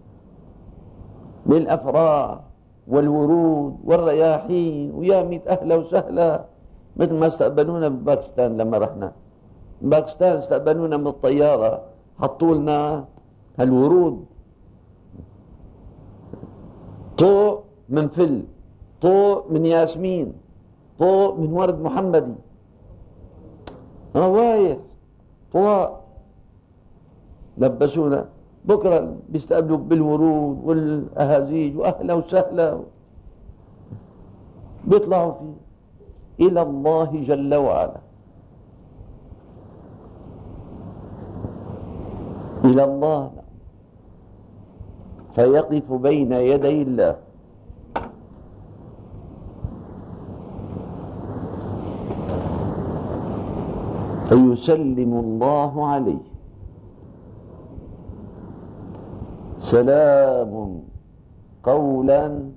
بالأفراح والورود والرياحين، ويا ميت أهلا وسهلا، مثل ما استقبلونا بباكستان. لما رحنا باكستان استقبلونا من الطيارة، حطوا لنا هالورود، طوق من فل، طوق من ياسمين، طوق من ورد محمدي، روايح طوق، لبسونا. بكرة بيستقبلوك بالورود والأهازيج وأهلا وسهلا، بيطلعوا فيه إلى الله جل وعلا، إلى الله، فيقف بين يدي الله فيسلم الله عليه سلام قولا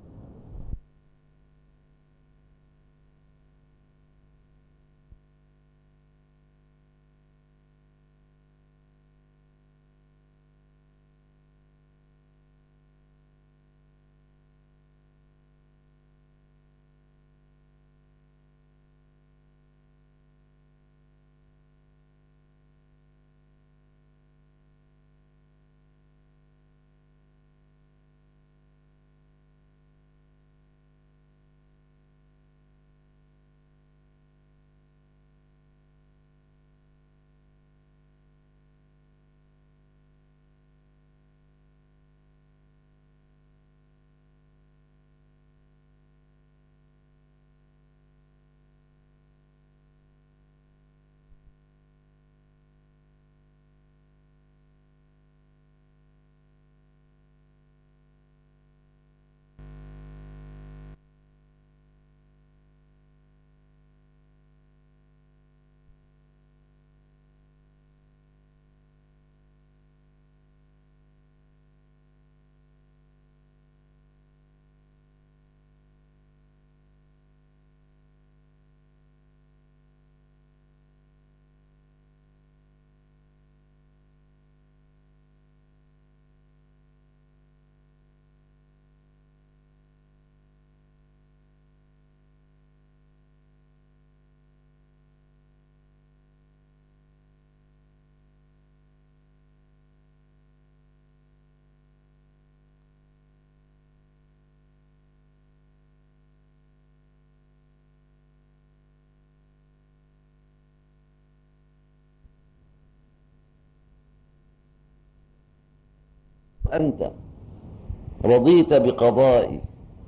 أنت رضيت بقضائي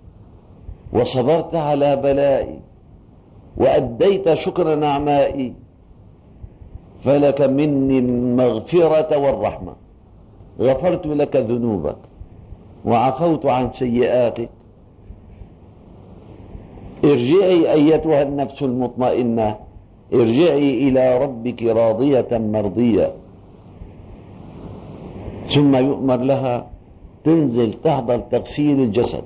وصبرت على بلائي وأديت شكر نعمائي، فلك مني المغفرة والرحمة، غفرت لك ذنوبك وعفوت عن سيئاتك. ارجعي أيتها النفس المطمئنة، ارجعي إلى ربك راضية مرضية. ثم يؤمر لها تنزل تحضر تغسيل الجسد،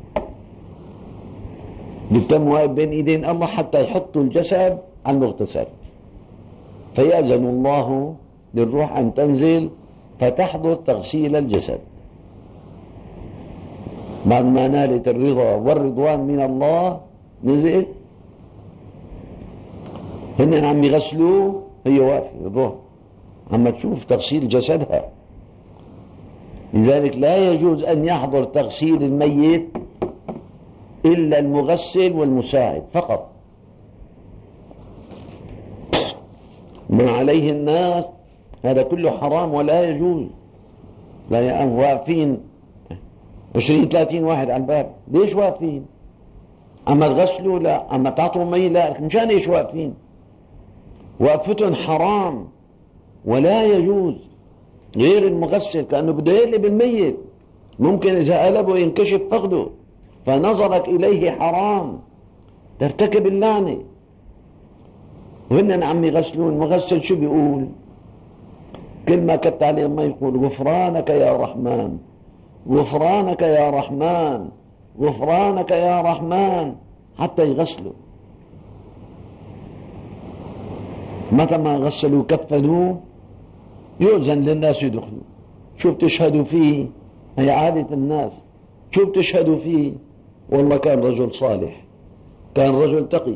بتم واقف بين ايدين الله حتى يحطوا الجسد على المغتسل، فيأذن الله للروح أن تنزل فتحضر تغسيل الجسد. بعد ما نالت الرضا والرضوان من الله نزل، هن عم يغسلوه، هي واقفة الروح عم تشوف تغسيل جسدها. لذلك لا يجوز أن يحضر تغسيل الميت إلا المغسل والمساعد فقط. ما عليه الناس هذا كله حرام ولا يجوز. لا واقفين 20-30 واحد على الباب، ليش واقفين؟ أما تغسلوا؟ لا. أما تعطوا مي؟ لا. مشان ايش واقفين؟ وقفتهم حرام ولا يجوز. غير المغسل كأنه بده يقلب الميت، ممكن إذا قلبه ينكشف فقده، فنظرك إليه حرام، ترتكب اللعنة. وهن عم يغسلون، المغسل شو بيقول؟ كل ما كت عليه ما يقول غفرانك يا رحمن، غفرانك يا رحمن، غفرانك يا رحمن، حتى يغسلوا. متى ما غسلوا كفنوه يؤذن للناس يدخلوا. شو بتشهدوا فيه؟ هي عادة الناس. شو بتشهدوا فيه؟ والله كان رجل صالح، كان رجل تقي.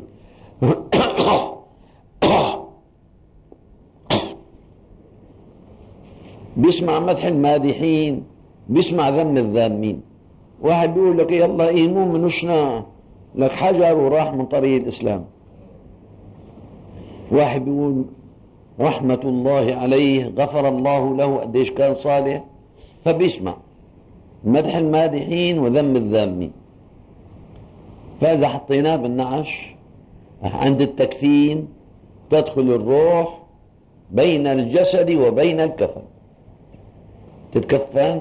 بيسمع مدح المادحين، بيسمع ذم الذامين. واحد بيقول لك يلا ايمون من وشنا، لك حجر وراح من طريق الإسلام. واحد بيقول رحمة الله عليه، غفر الله له، قديش كان صالح، فبيسمع مدح المادحين وذم الذامين. فإذا حطيناه بالنعش عند التكفين تدخل الروح بين الجسد وبين الكفن. تتكفن،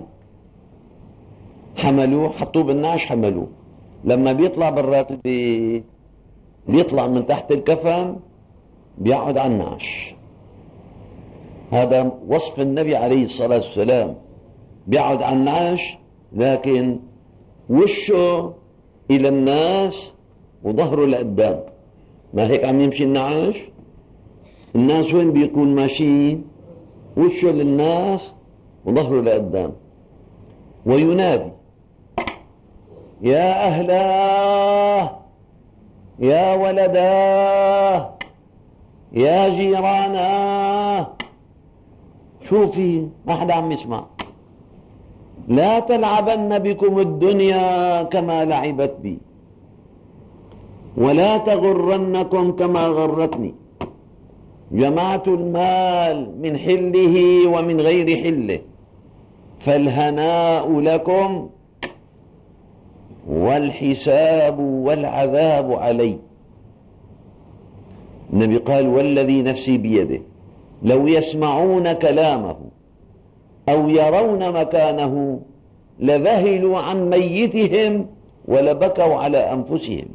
حملوه، حطوه بالنعش، حملوه. لما بيطلع برات البيت بيطلع من تحت الكفن بيقعد على النعش. هذا وصف النبي عليه الصلاة والسلام، بيقعد على النعش لكن وشه إلى الناس وظهره لقدام. ما هيك عم يمشي النعش؟ الناس وين بيكون ماشيين؟ وشه للناس وظهره لقدام. وينادي يا أهلا، يا ولدا، يا جيرانا. شو في؟ ما حدا عم يسمع. لا تلعبن بكم الدنيا كما لعبت بي، ولا تغرنكم كما غرتني. جمعت المال من حله ومن غير حله، فالهناء لكم والحساب والعذاب علي. النبي قال والذي نفسي بيده لو يسمعون كلامه أو يرون مكانه لذهلوا عن ميتهم ولبكوا على أنفسهم.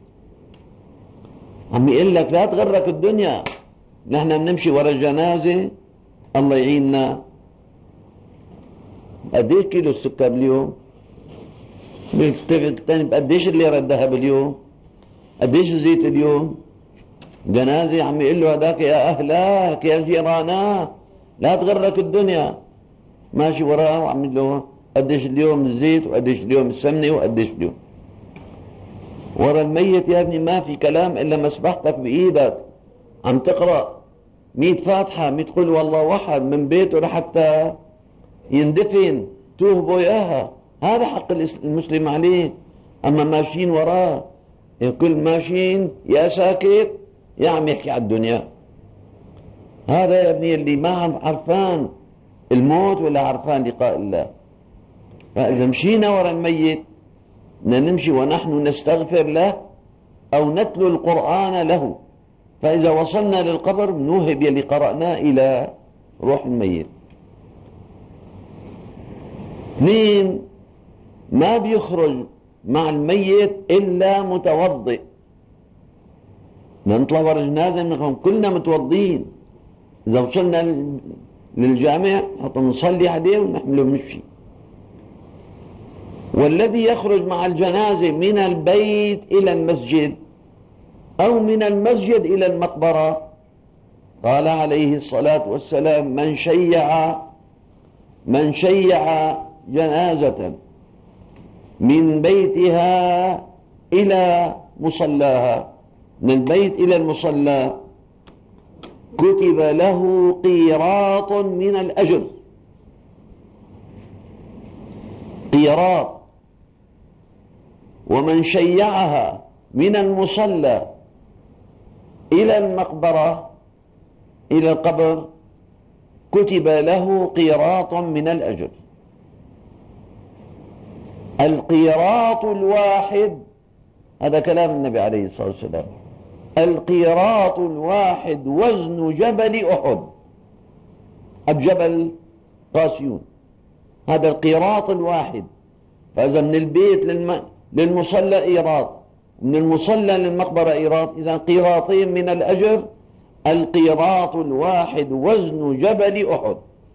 عم يقول لك لا تغرك الدنيا. نحن بنمشي ورا الجنازة، الله يعيننا. قديش كيلو السكر اليوم؟ قديش الليرة الذهب اليوم؟ قديش الزيت اليوم؟ جنازة عم يقول له هذاك يا أهلاك يا جيرانا لا تغرك الدنيا. ماشي وراه وعم يقول له قديش اليوم الزيت وقديش اليوم السمنة وقديش اليوم. ورا الميت يا ابني ما في كلام إلا مسبحتك بإيدك، عم تقرأ 100 فاتحة 100 قل والله واحد من بيته لحتى يندفن توهبوا إياها. هذا حق المسلم عليه. أما ماشيين وراه كل ماشيين يا ساكت يا عم يحكي على الدنيا. هذا يا ابني اللي ما عرفان الموت ولا عرفان لقاء الله. فإذا مشينا ورا الميت نمشي ونحن نستغفر له أو نتلو القرآن له. فإذا وصلنا للقبر نوهب يلي قرأناه إلى روح الميت. 2 ما بيخرج مع الميت إلا متوضئ. نطلع ورا جنازة منهم كلنا متوضئين. إذا وصلنا للجامع حتى نصلي عليه ونحمله ونمشي. والذي يخرج مع الجنازة من البيت إلى المسجد أو من المسجد إلى المقبرة قال عليه الصلاة والسلام من شيع جنازة من بيتها إلى مصلاها، من البيت إلى المصلى، كتب له قيراط من الأجر. قيراط. ومن شيعها من المصلى إلى المقبرة إلى القبر كتب له قيراط من الأجر. القيراط الواحد، هذا كلام النبي عليه الصلاة والسلام، القيراط الواحد وزن جبل أحد. الجبل قاسيون، هذا القيراط الواحد. فإذا من البيت للمصلى قيراط، من المصلى للمقبرة قيراط، إذا قيراطين من الأجر. القيراط الواحد وزن جبل أحد،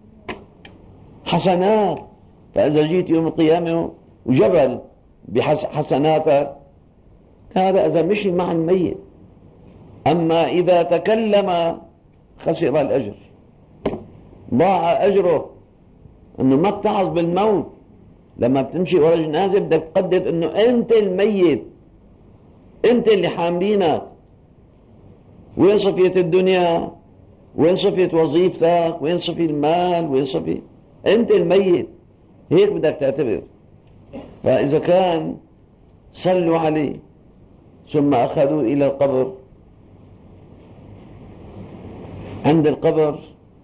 حسنات. فإذا جيت يوم القيامة وجبل بحسناتك، هذا إذا مشي مع الميت. أما إذا تكلم خسر الأجر، ضاع أجره، أنه ما اتعظ بالموت. لما بتمشي ورا جنازة بدك تقدر أنه أنت الميت، أنت اللي حاملينك. وين صفية الدنيا؟ وين صفية وظيفتك؟ وين صفية المال؟ وين صفية؟ أنت الميت، هيك بدك تعتبر. فإذا كان صلوا عليه ثم أخذوا إلى القبر، عند القبر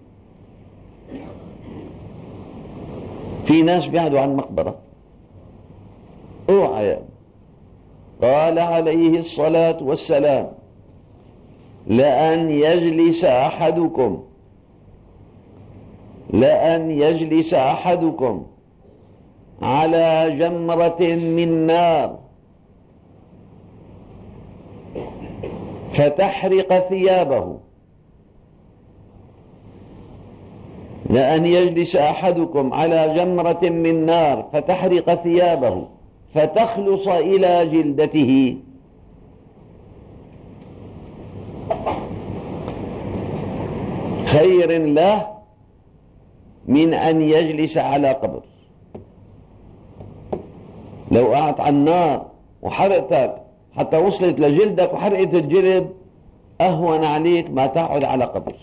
في ناس بيعدوا عن المقبرة، اوعى يعني. قال عليه الصلاة والسلام: لأن يجلس أحدكم على جمرة من نار فتحرق ثيابه، لأن يجلس أحدكم على جمرة من نار فتحرق ثيابه فتخلص إلى جلدته، خير له من أن يجلس على قبر. لو قعدت على النار وحرقتك حتى وصلت لجلدك وحرقت الجلد، أهون عليك ما تقعد على قبر.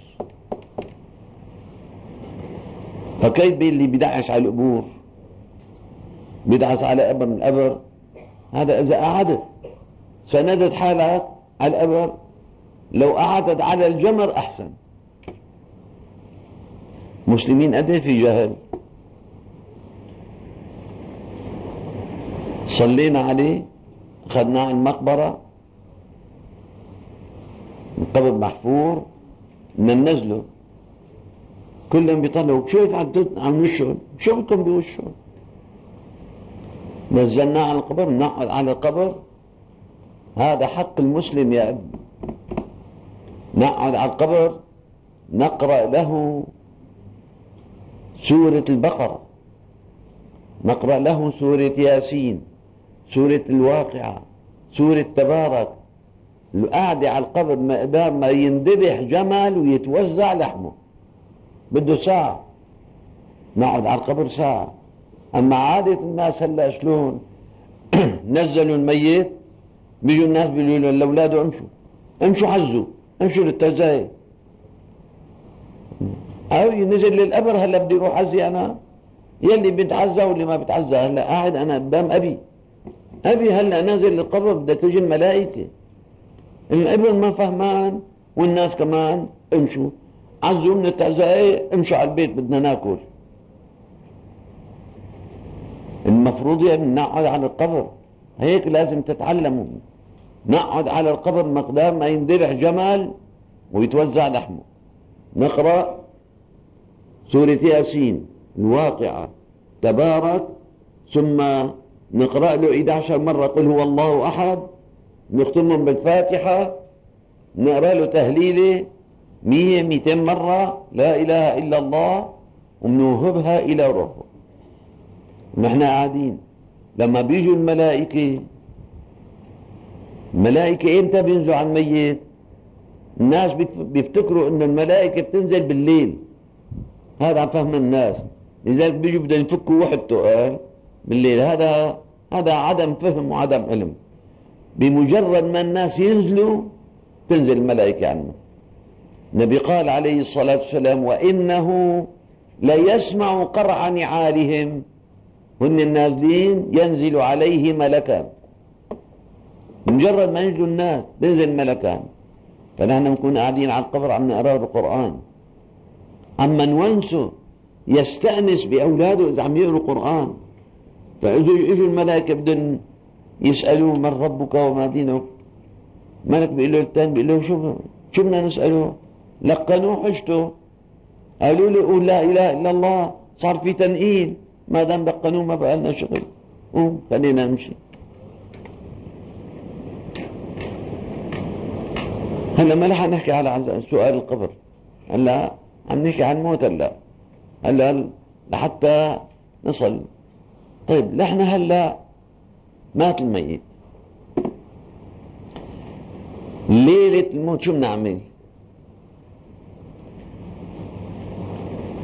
فكيف اللي بيدعس على القبور، بيدعس على قبر من القبر؟ هذا إذا قعدت سندت حالك على القبر، لو قعدت على الجمر أحسن. مسلمين قد في جهل. صلينا عليه، أخذناه على المقبرة، القبر محفور، ننزله، كلهم بيطلعوا شوف عم وشه، شو بدكم بوشه؟ نزلناه على القبر، نقعد على القبر. هذا حق المسلم يا ابني. نقعد على القبر، نقرأ له سورة البقرة، نقرأ له سورة ياسين، سورة الواقعة، سورة تبارك. القعدة على القبر مقدار ما يندبح جمل ويتوزع لحمه بده ساعة. نقعد على القبر ساعة. أما عادة الناس هلا شلون؟ نزلوا الميت، بيجوا الناس بيقولوا للأولاد امشوا حزوا، امشوا للتزايد، أو نزل للقبر. هلا بدي اروح حزي انا، يلي بيتعزى واللي ما بيتعزى. هلا قاعد انا قدام ابي هلا نازل للقبر، بدها تجي الملائكه. الابن ما فهمان والناس كمان امشوا عزوا من التعزاية، امشوا على البيت بدنا ناكل. المفروض يعني نقعد على القبر، هيك لازم تتعلموا. نقعد على القبر مقدار ما يندبح جمل ويتوزع لحمه. نقرأ سورة ياسين، الواقعة، تبارك، ثم نقرأ له 11 مرة قل هو الله أحد، نختمهم بالفاتحة، نقرأ له تهليلة 100-200 مرة لا إله إلا الله، ومنوهبها إلى روحه. ونحن قاعدين لما بيجوا الملائكة إمتى بينزلوا عن الميت؟ الناس بيفتكروا أن الملائكة بتنزل بالليل، هذا عن فهم الناس. لذلك بيجوا بدهم يفكوا وحدته بالليل. هذا عدم فهم وعدم علم. بمجرد ما الناس ينزلوا تنزل الملائكة عنه. النبي قال عليه الصلاة والسلام: وإنه ليسمع قرع نعالهم. هن النازلين ينزل عليه ملكان، مجرد ما ينزلوا الناس تنزل ملكان. فنحن نكون قاعدين على القبر عم نقرأ القرآن، أما نونسه يستأنس بأولاده إذا عم يقرأوا القرآن. فإذا إجوا الملائكة بدهم يسألوا من ربك وما دينك، ملك بيقول له الثاني، بيقول له شو بدنا نسأله؟ لقنوا حجته، قالوا لي قول لا إله إلا الله. صار في تنقيل، ما دام لقنوه ما بقى لنا شغل، خلينا نمشي. هلا ما رح نحكي على سؤال القبر، هلا عم نحكي عن الموت. هلا لحتى نصل. طيب نحن هلا مات الميت، ليلة الموت شو بنعمل؟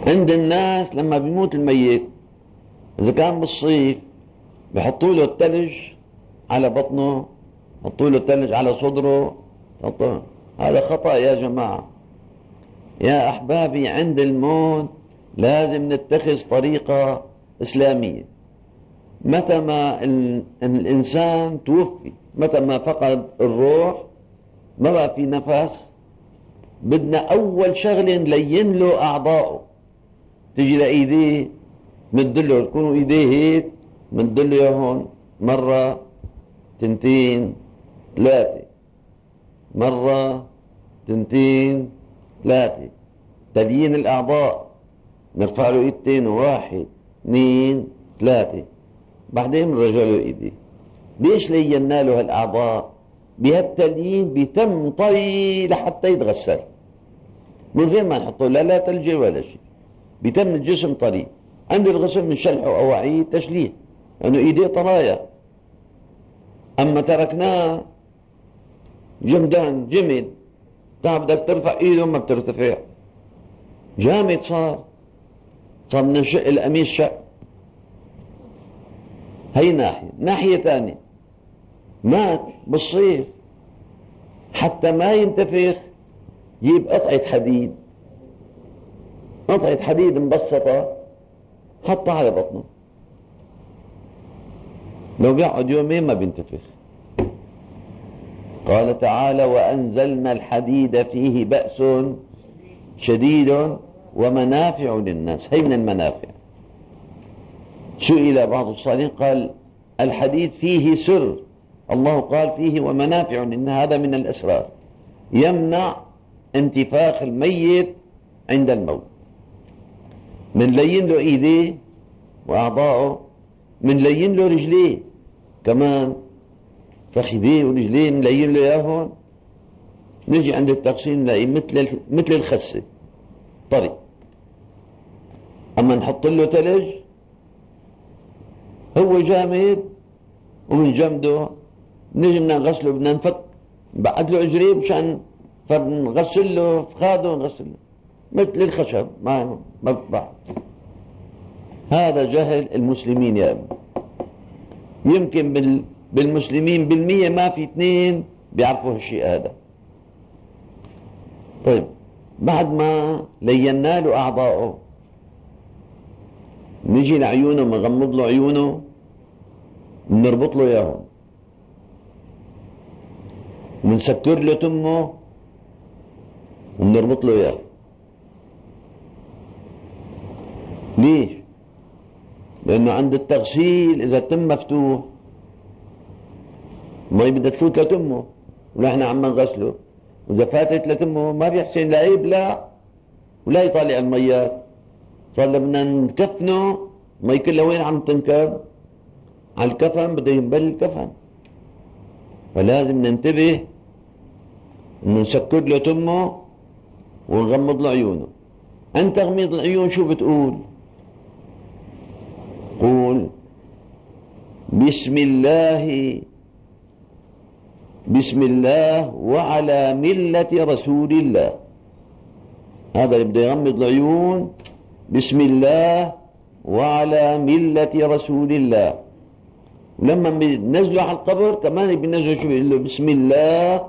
عند الناس لما بيموت الميت إذا كان بالصيف بحطوا له الثلج على بطنه، بحطوا له الثلج على صدره، هذا خطأ يا جماعة. يا أحبابي عند الموت لازم نتخذ طريقة إسلامية. متى ما الإنسان توفي، متى ما فقد الروح، ما بقى في نفس، بدنا أول شغلة نلين له أعضاءه. تجي لإيديه مدله، يكونوا إيديه هيك، مدله يهون مرة تنتين ثلاثة، مرة تنتين ثلاثة، تليين الأعضاء. نرفع له إيدتين، واحد اثنين ثلاثة، بعدين نرجع له إيديه. ليش لينا له هالأعضاء؟ بهالتليين بيتم طري لحتى يتغسل من غير ما نحطه لا تلجي ولا شيء، بيتم الجسم طري. عند الغسل من شلحه أواعيه تشليه لأنه يعني إيديه طرايا. أما تركناه جمدان جمد، بدك ترفع إيده ما بترتفع، جامد صار من شق القميص شق. هي ناحية ثانية مات بالصيف، حتى ما ينتفخ يجيب قطعة حديد مبسطة حطها على بطنه، لو بيقعد يومين ما بينتفخ. قال تعالى: وأنزلنا الحديد فيه بأس شديد ومنافع للناس. هي من المنافع. سئل بعض الصالحين قال: الحديد فيه سر، الله قال فيه ومنافع، إن هذا من الأسرار، يمنع انتفاخ الميت عند الموت. من لين له ايديه واعضاءه، من لين له رجليه كمان، فخذيه ورجليه نلين له اياهم. نجي عند التغسيل نلاقي مثل الخسه طري. اما نحط له ثلج هو جامد، ومن جمده نجي بدنا نغسله، بدنا نفك بعد له اجريه مشان فنغسل له فخاده ونغسل له مثل الخشب ما بطبع. هذا جهل المسلمين يا ابني. يمكن بالمسلمين 100% ما في 2 بيعرفوا هالشيء هذا. طيب بعد ما لينا له أعضاءه، نجي لعيونه، بنغمض له عيونه، بنربط له اياهم، بنسكر له تمه وبنربط له اياه. ليش؟ لأنه عند التغسيل إذا التم مفتوح ما بدها تفوت لتمه، ونحن عم نغسله، وإذا فاتت لتمه ما بيحسن لا يبلع ولا يطالع الميات. صار بدنا نكفنه، مي كلها وين عم تنكب؟ على الكفن، بده ينبل الكفن. فلازم ننتبه إنه نسكر له تمه ونغمض له عيونه. عند تغميض العيون شو بتقول؟ قول: بسم الله وعلى ملة رسول الله. هذا اللي بده يغمض العيون، بسم الله وعلى ملة رسول الله. ولما بينزلوا على القبر كمان بينزلوا شو بيقول له؟ بسم الله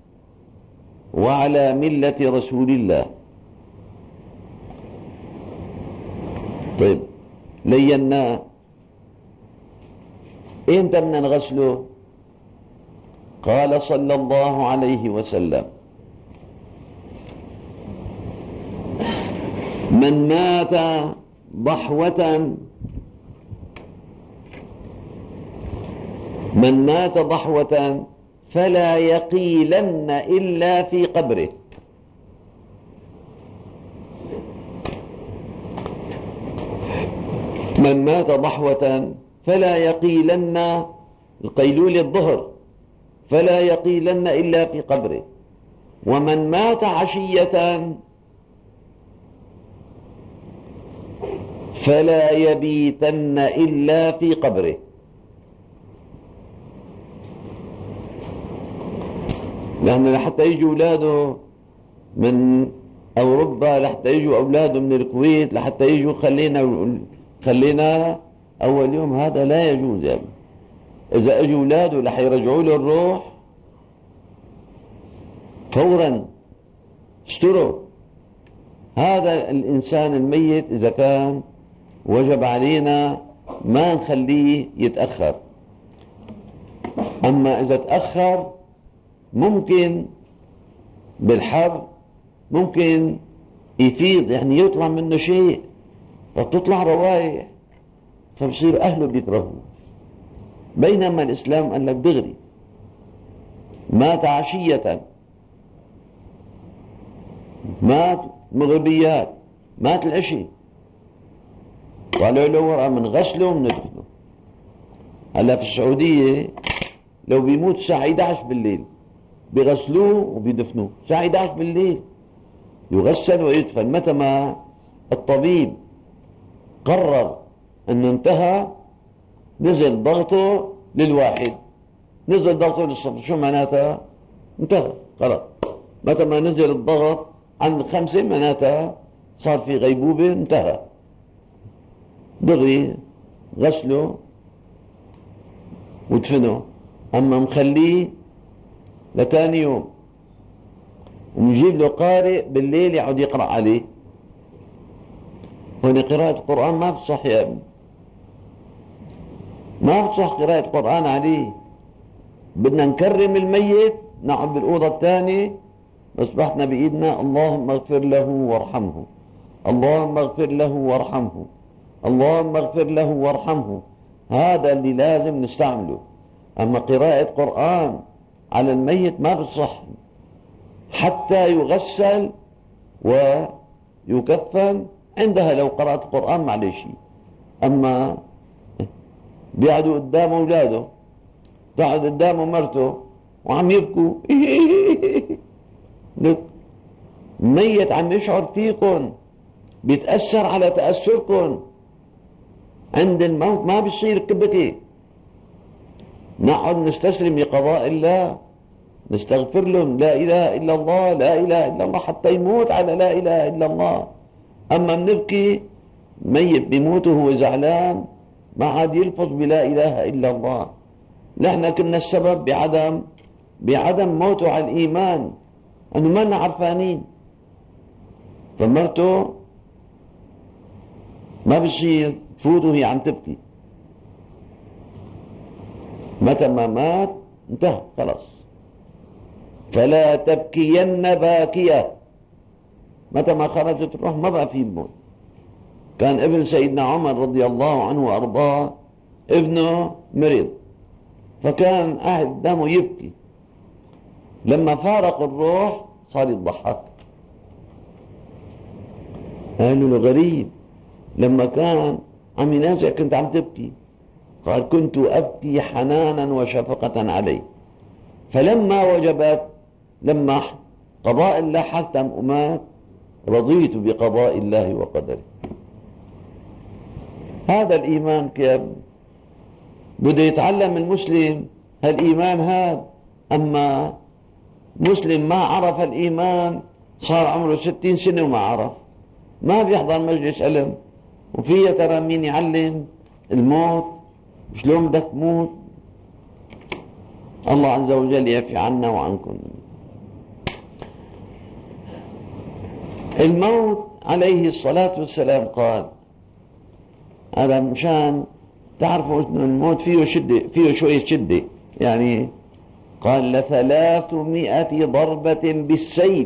وعلى ملة رسول الله. طيب ليناه، امتى بدنا نغسله؟ قال صلى الله عليه وسلم: من مات ضحوة فلا يقيلن إلا في قبره. من مات ضحوة فلا يقيلن، القيلول الظهر، فلا يقيلن إلا في قبره. ومن مات عشية فلا يبيتن إلا في قبره. لأن حتى يجي أولاده من أوروبا لحتى يجوا أولاده من الكويت لحتى يجوا خلينا أول يوم. هذا لا يجوز يعني. إذا أجوا أولاده رح يرجعوا له الروح فورا. استروا هذا الإنسان الميت. إذا كان وجب علينا ما نخليه يتأخر. أما إذا تأخر ممكن بالحر ممكن يفيض يعني يطلع منه شيء فتطلع روايح فبصير أهله بيكرهوه. بينما الإسلام قال لك دغري مات عشية مات مغربيات مات العشي قالوا له ورقة من غسله ومن دفنه. هلا في السعودية لو بيموت الساعة 11 بالليل بيغسلوه وبيدفنوه الساعة 11 بالليل يغسل ويدفن. متى ما الطبيب قرر انه انتهى نزل ضغطه للواحد نزل ضغطه للصفر. شو معناتها؟ انتهى خلاص. متى ما نزل الضغط عن 5 معناتها صار في غيبوبة انتهى. دغري غسله ودفنه. اما مخليه لتاني يوم ونجيب له قارئ بالليل يقعد يقرأ عليه. هون قراءة القرآن ما بتصح يا ابني. ما بتصح قراءة القرآن عليه. بدنا نكرم الميت نقعد بالأوضة الثانية مصباحنا بإيدنا اللهم اغفر له وارحمه اللهم اغفر له وارحمه اللهم اغفر له وارحمه. هذا اللي لازم نستعمله. أما قراءة قرآن على الميت ما بتصح حتى يغسل ويكفن. عندها لو قرأت القرآن معلش. أما بيقعدوا قدام أولاده تقعد قدامه مرته وعم يبكوا ميت عم يشعر فيكم بيتأثر على تأثركم. عند الموت ما بيصير كبكي. نقعد نستسلم لقضاء الله نستغفر لهم لا إله إلا الله لا إله إلا الله حتى يموت على لا إله إلا الله. أما بنبكي ميت بيموت وهو زعلان ما عاد يلفظ بلا إله إلا الله. نحن كنا السبب بعدم موته على الإيمان أنه ما لنا عرفانين. فمرته ما بصير تفوت وهي عم تبكي. متى ما مات انتهى خلاص. فلا تبكين باكية. متى ما خرجت الروح ما بقى في موت. كان ابن سيدنا عمر رضي الله عنه وأرضاه ابنه مريض فكان قاعد قدامه يبكي. لما فارق الروح صار يضحك. قالوا له غريب لما كان عم ينازع كنت عم تبكي. قال كنت أبكي حنانا وشفقة عليه. فلما وجبت لما قضاء الله حكم ومات رضيت بقضاء الله وقدره. هذا الإيمان كيف بده يتعلم المسلم هالإيمان هذا. أما مسلم ما عرف الإيمان صار عمره 60 سنة وما عرف ما بيحضر مجلس علم. وفي ترى مين يعلم الموت شلون بدك تموت. الله عز وجل يعفي عنا وعنكم. الموت عليه الصلاة والسلام قال هذا مشان تعرفوا أن الموت فيه شدة فيه شوية شدة يعني. قال 300 ضربة بالسيف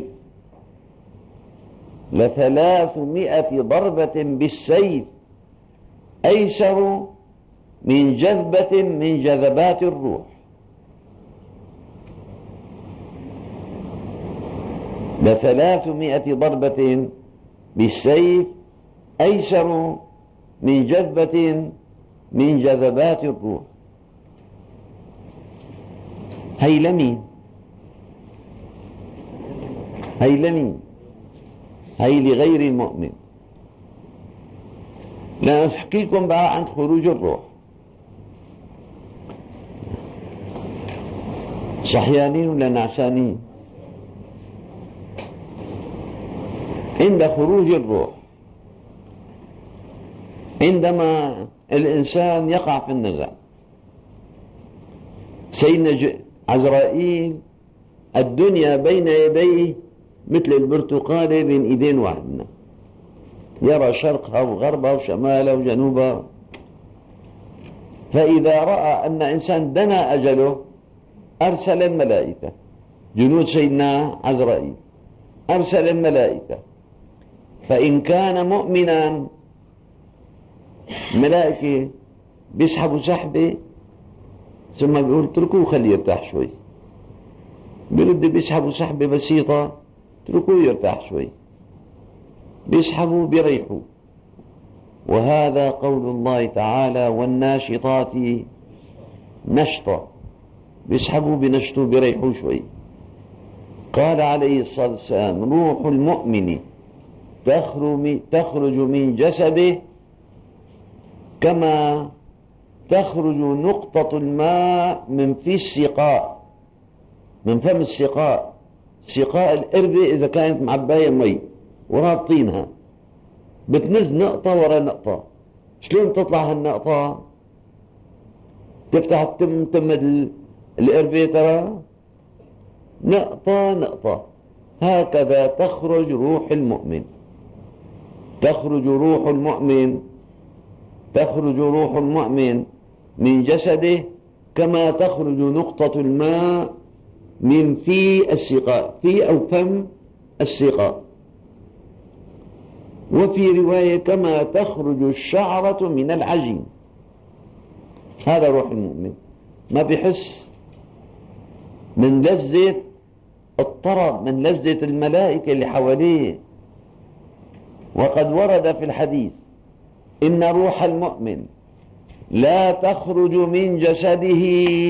300 ضربة بالسيف أيسر من جذبة من جذبات الروح. 300 ضربة بالسيف أيسر من جذبة من جذبات الروح. هي لمين؟ هي لغير المؤمن. لا أحكيكم بقى عن خروج الروح. صحيانين ولا نعسانين؟ عند خروج الروح، عندما الإنسان يقع في النزع، سيدنا عزرائيل الدنيا بين يديه مثل البرتقالة بين ايدين واحدنا، يرى شرقها وغربها وشمالها وجنوبها. فإذا رأى أن إنسان دنا أجله أرسل الملائكة، جنود سيدنا عزرائيل أرسل الملائكة، فإن كان مؤمنا ملائكة بيسحبوا سحبة ثم بيقول اتركوه خليه يرتاح شوي، برد بيسحبوا سحبة بسيطة اتركوه يرتاح شوي، بيسحبوا بيريحوا. وهذا قول الله تعالى والناشطات نشطا، بيسحبوا بنشطوا بيريحوا شوي. قال عليه الصلاة والسلام روح المؤمن تخرج من جسده كما تخرج نقطة الماء من في السقاء، من فم السقاء. سقاء القربة إذا كانت معباية مي ورابطينها بتنز نقطة ورا نقطة، شلون تطلع هالنقطة؟ تفتح تم القربة ترى نقطة نقطة، هكذا تخرج روح المؤمن. تخرج روح المؤمن من جسده كما تخرج نقطة الماء من في السقاء، في أو فم السقاء. وفي رواية كما تخرج الشعرة من العجين. هذا روح المؤمن، ما بيحس من لذة الطرب، من لذة الملائكة اللي حواليه. وقد ورد في الحديث إن روح المؤمن لا تخرج من جسده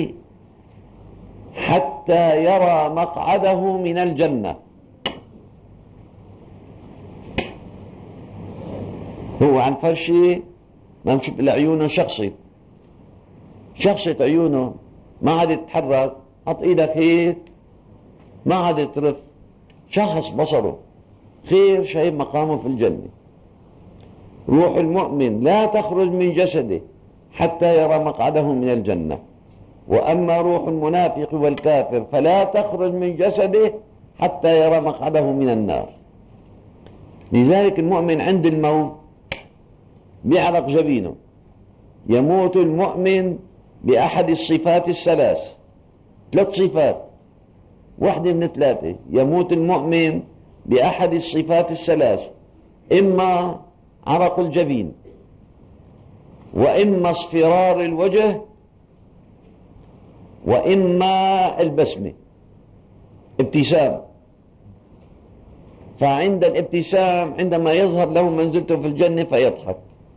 حتى يرى مقعده من الجنة. هو عن فرشه ما نشوف إلا عيونه شخصت عيونه، ما عاد يتحرك، حط ايدك هيك ما عاد يترف، شخص بصره خير، شايف مقامه في الجنة. روح المؤمن لا تخرج من جسده حتى يرى مقعده من الجنة. وأما روح المنافق والكافر فلا تخرج من جسده حتى يرى مقعده من النار. لذلك المؤمن عند الموت بيعرق جبينه. يموت المؤمن بأحد الصفات الثلاث، 3 صفات، واحدة من 3. يموت المؤمن بأحد الصفات الثلاث، إما عرق الجبين، وإما اصفرار الوجه، وإما البسمة، ابتسام. فعند الابتسام عندما يظهر له منزلته في الجنة فيضحك،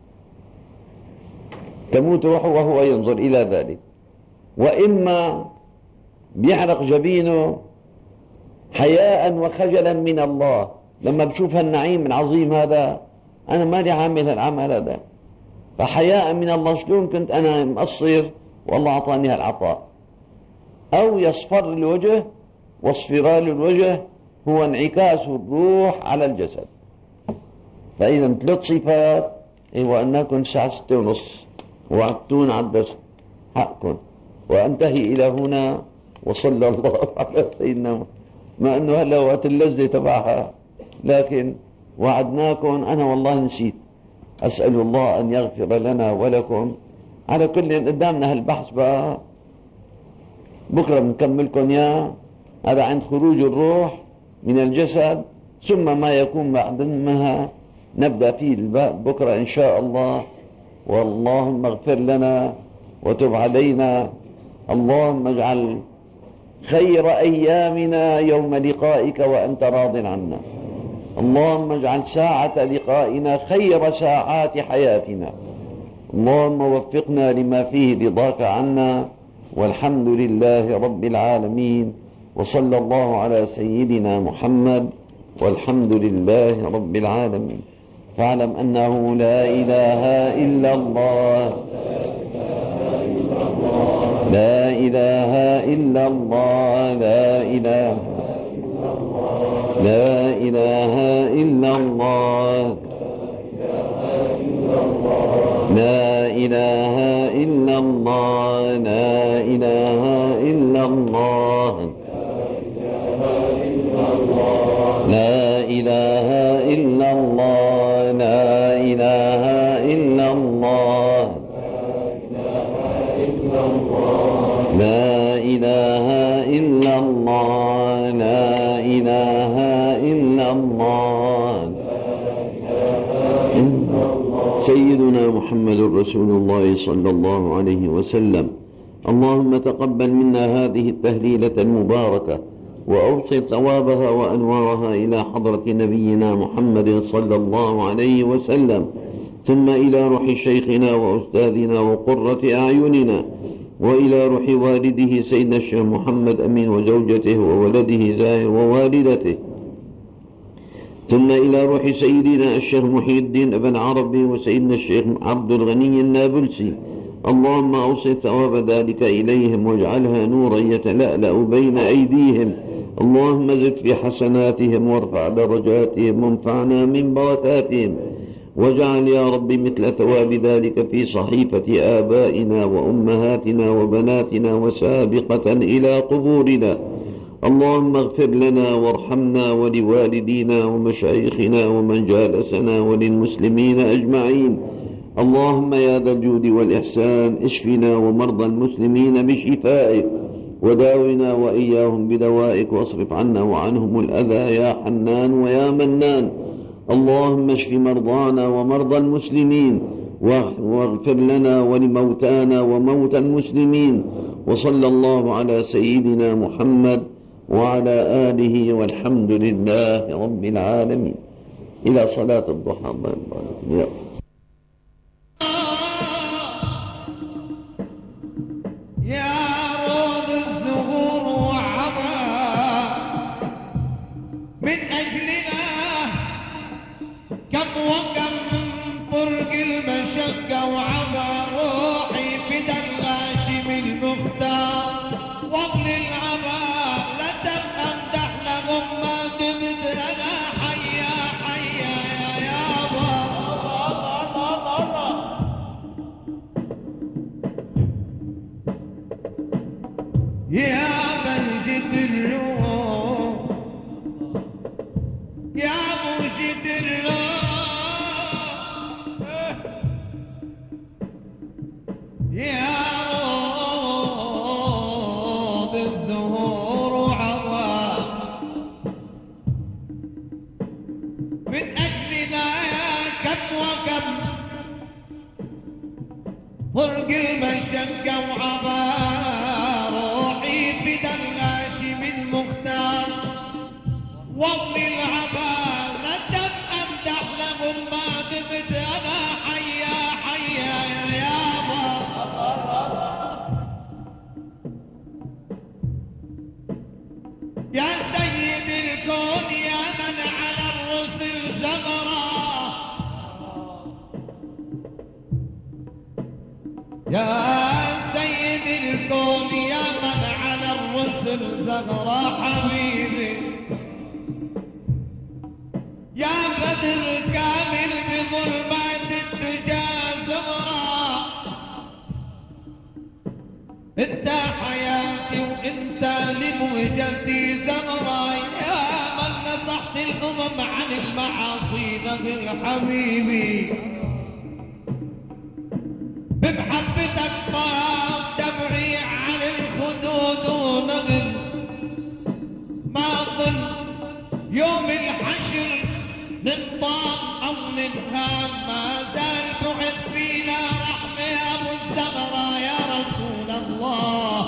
تموت روحه وهو ينظر إلى ذلك. وإما بيحرق جبينه حياء وخجلا من الله، لما بشوف هالنعيم العظيم هذا أنا مالي عامل هالعمل هذا، فحياء من الله شلون كنت أنا مقصر والله أعطاني هالعطاء. أو يصفر الوجه، واصفرار الوجه هو انعكاس الروح على الجسد. فإذا 3 صفات. وأنكم الساعة 6:30 وعدتون على الدرس حقكم. وأنتهي إلى هنا، وصلى الله على سيدنا، ما أنه هلا وقت اللذة تبعها، لكن وعدناكم. أنا والله نسيت، أسأل الله أن يغفر لنا ولكم. على كل قدامنا هالبحث بقى، بكرة بنكملكم يا هذا عند خروج الروح من الجسد، ثم ما يكون بعد منها نبدأ فيه بكرة إن شاء الله. واللهم اغفر لنا وتب علينا. اللهم اجعل خير أيامنا يوم لقائك وأنت راض عنا. اللهم اجعل ساعة لقائنا خير ساعات حياتنا. اللهم وفقنا لما فيه رضاك عنا، والحمد لله رب العالمين. وصلى الله على سيدنا محمد، والحمد لله رب العالمين. فاعلم أنه لا إله إلا الله، لا إله إلا الله، لا إله لا إله إلا الله لا إله إلا الله لا إله إلا الله لا إله إلا الله لا إله إلا الله لا إله إلا الله لا إله إلا الله سيدنا محمد رسول الله صلى الله عليه وسلم. اللهم تقبل منا هذه التهليلة المباركة وأوصل ثوابها وأنوارها إلى حضرة نبينا محمد صلى الله عليه وسلم، ثم إلى روح شيخنا وأستاذنا وقرة أعيننا، وإلى روح والده سيدنا الشيخ محمد أمين وزوجته وولده زاهر ووالدته، ثم إلى روح سيدنا الشيخ محي الدين ابن عربي وسيدنا الشيخ عبد الغني النابلسي. اللهم أوصل ثواب ذلك إليهم واجعلها نورا يتلألأ بين أيديهم. اللهم زد في حسناتهم وارفع درجاتهم وانفعنا من بركاتهم، واجعل يا رب مثل ثواب ذلك في صحيفة آبائنا وأمهاتنا وبناتنا وسابقة إلى قبورنا. اللهم اغفر لنا وارحمنا ولوالدينا ومشايخنا ومن جالسنا وللمسلمين أجمعين. اللهم يا ذا الجود والإحسان اشفنا ومرضى المسلمين بشفائك، وداونا وإياهم بدوائك، واصرف عنا وعنهم الأذى يا حنان ويا منان. اللهم اشف مرضانا ومرضى المسلمين، واغفر لنا ولموتانا وموتى المسلمين. وصلى الله على سيدنا محمد وعلى آله، والحمد لله رب العالمين. إلى صلاة الضحى. يا روض الزهور وعبا من أجلنا كم وكم فرق المشقة وعبا روحي فدا الغاشم المختار وقل العبا لا تبقى امدح لهم ما تبد أنا حيا حيا يا يابا يا بلجة الروح يا موجة الروح يا روض الزهور وعطاء من أجلنا يا كم وكم فرق المشقة وعطاء روحي فدا الغاشم المختار وقل العبا لا تبقى امدح لهم ما دمت انا حيا حيا يا يابا يا سيد الكون يا من على الرسل زغرا يا سيد الكون يا من على الرسل زغرا حبيبي يا بدر كامل بظلمات الدجى زغرا انت حياتي وانت لموجتي زغرا يا من نصحت الامم عن المعاصي نغل حبيبي بمحبتك فاض دمعي على الخدود ونغل ما ظن يوم الحشر ننطاق او ننهام ما زال بعد فينا رحمة يا ابو الزغرة يا رسول الله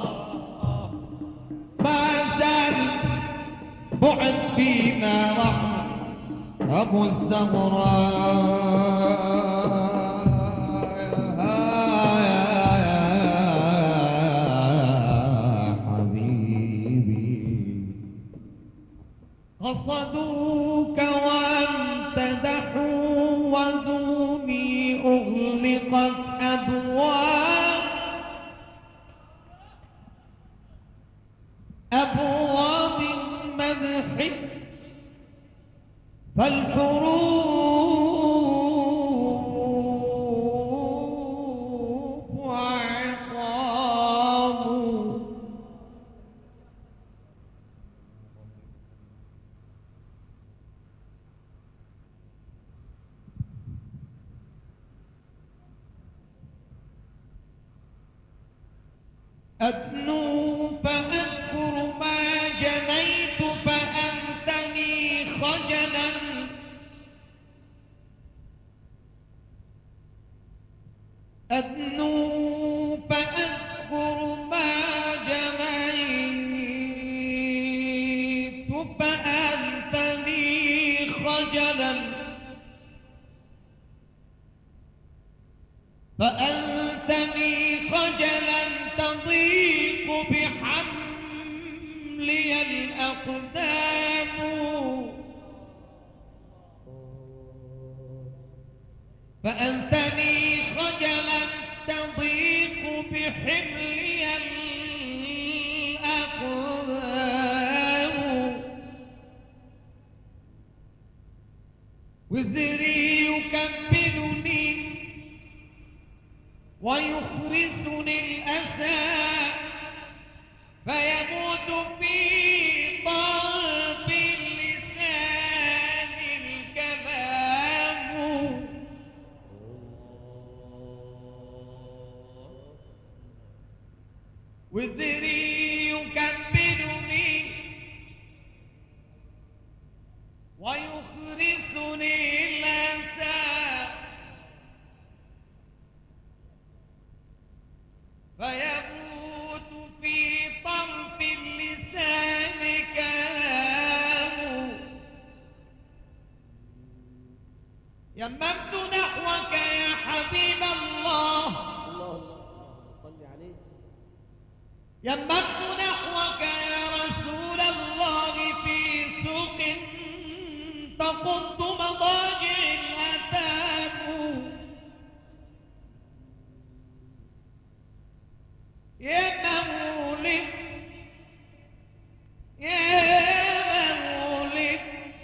ما زال بعد فينا رحمة ابو الزغرة قصدوك وامتدحوا ودوني أغلقت أبواب المدح فالحروب عقاب أدنو فأذكر ما جنيت فأنتني خجلا أدنو فأذكر ما جنيت فأنتني خجلا فأنتني خجلا تضيق بحملي الأقدام فأنتني خجلا تضيق بحملي الأقدام وزري يكبلني ويخرسني الأسى فيموت في طرف اللسان الكلام وزري يكبلني ويخرسني الأسى فيموت في طرف اللسان كلام يممت نحوك يا حبيب الله يممت نحوك يا رسول الله في سوق تقض مضاجع الأتام يا مولد يا مولد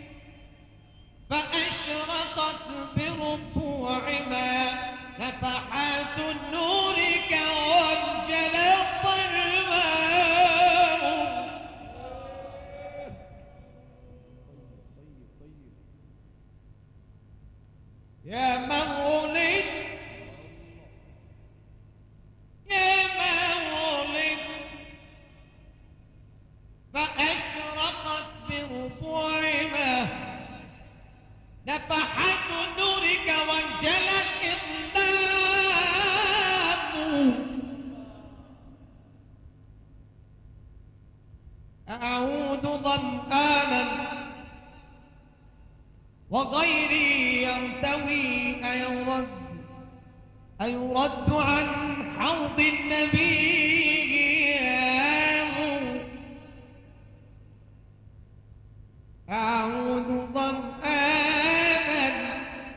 فأشرقت بربوعنا نفحات نورك وانجلت الماء يا مولد فأشرقت بربوعنا نفحات نورك وانجلت إظلام أعود ظمآنا وغيري يرتوي أيرد عن حوض النبي أعود ظمآنا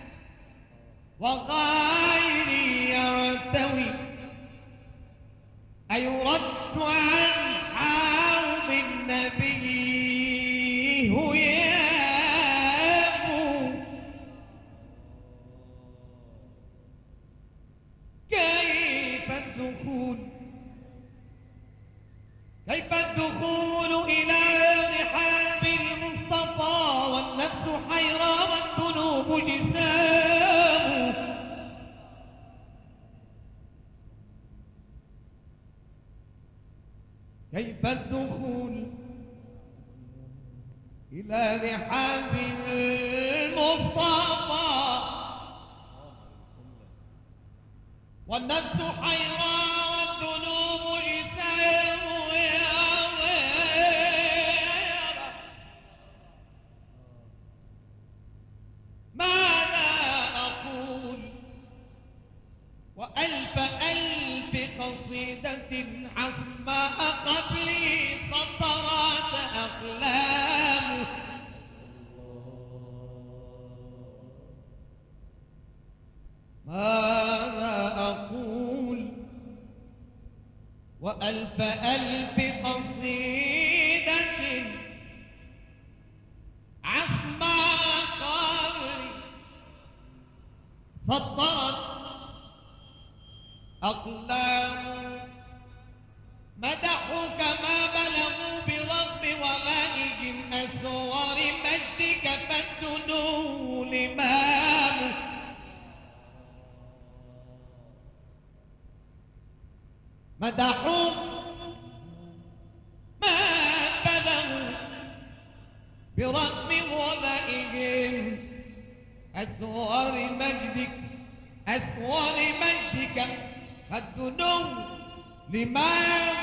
وغيري يرتوي أيرد عن حوض النبي هيام كيف الدخول إلى رحاب المصطفى والنفس حيرى والذنوب جسام كيف الدخول إلى رحاب المصطفى والنفس حيرى والذنوب جسام ماذا أقول وألف قصيدة حسباء قبلي سطرات أقلام ماذا أقول وألف قصيدة عسباء سطرت أقلام مدحوك ما بلغوا برغم ولائهم أسوار مجدك فالدنو الإمام مدحوك ما بلغوا برغم ولائهم أسوار مجدك فالدنو الإمام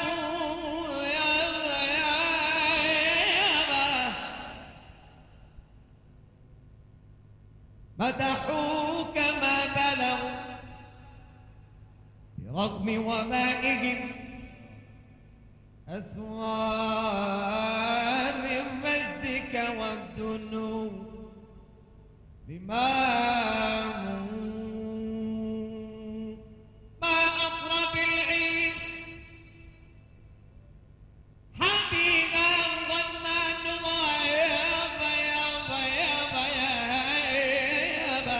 مدحوك ما بلغوا برغم وبائهم أسوار مجدك والدنو الإمام ما أطرب العيش حبيبا ظنان ويابا يابا يابا يابا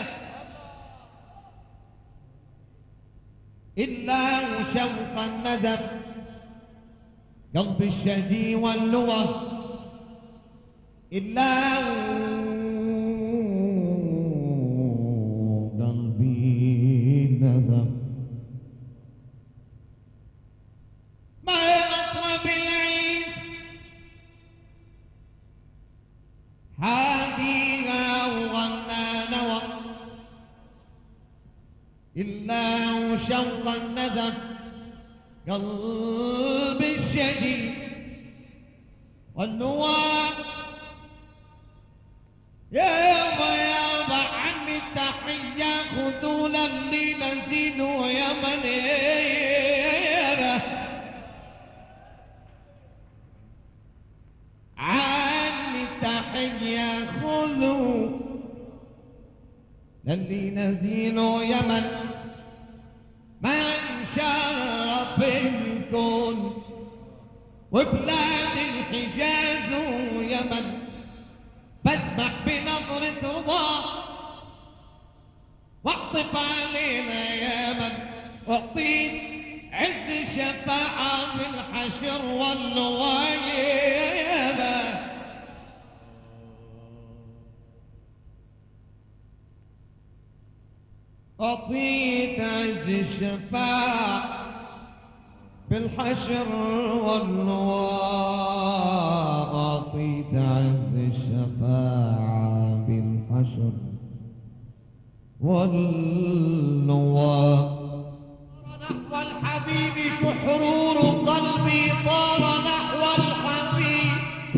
إلا شوق الندم قلب الشجي واللوى إلا قلبي نزم ما أطرب العيش حاديها وغنى نوى إلا شوق الندم قلب الشجي والنوى يابا يابا عني التحية خذونا اللي نزينوا يا من يابا عني التحية خذوا للي نزينوا يمن من شرف الكون وبلاد الحجاز ويمن بسمح بنظرة رضا واعطف علينا يا من اعطيك عز الشفاعة في الحشر واللوايا أعطيت عز الشفاعة بالحشر والنواء أعطيت عز الشفاعة بالحشر والنواء نحو الحبيب شحرور قلبي طار نحو الحبيب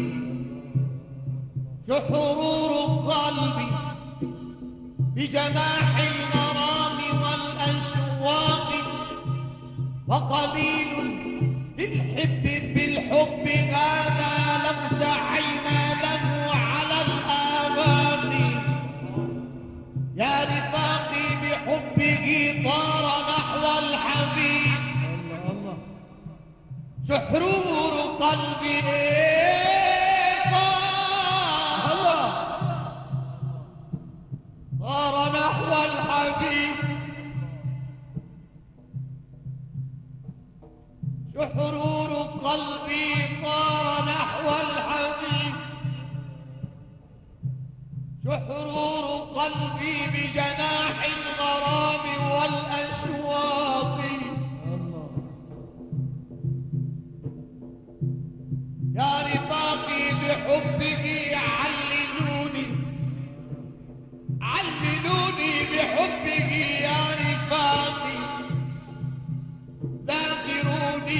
شحرور قلبي بجناح الغرام والأشواق وقليل بالحب بالحب هذا لم سعينا له على الآباق يا رفاقي بحبه طار نحو الحبيب الله سحرور قلبي طار نحو الحبيب شحرور قلبي طار نحو الحبيب شحرور قلبي بجناح الغرام والأشواق يا رفاقي بحبه عللوني بحبه يا رفاقي ذاكروني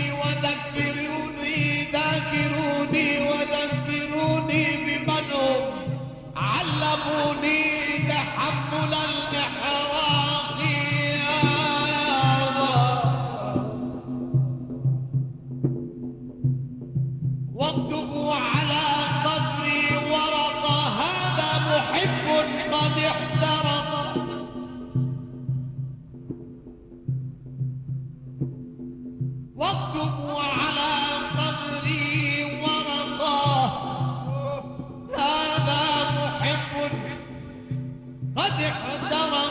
وذكروني بمن هم علموني تحمل المحراق يا الله واكتبوا على قبري ورقة هذا محب قد احترق واكتبوا على قبري ورقة هذا محب قد احترق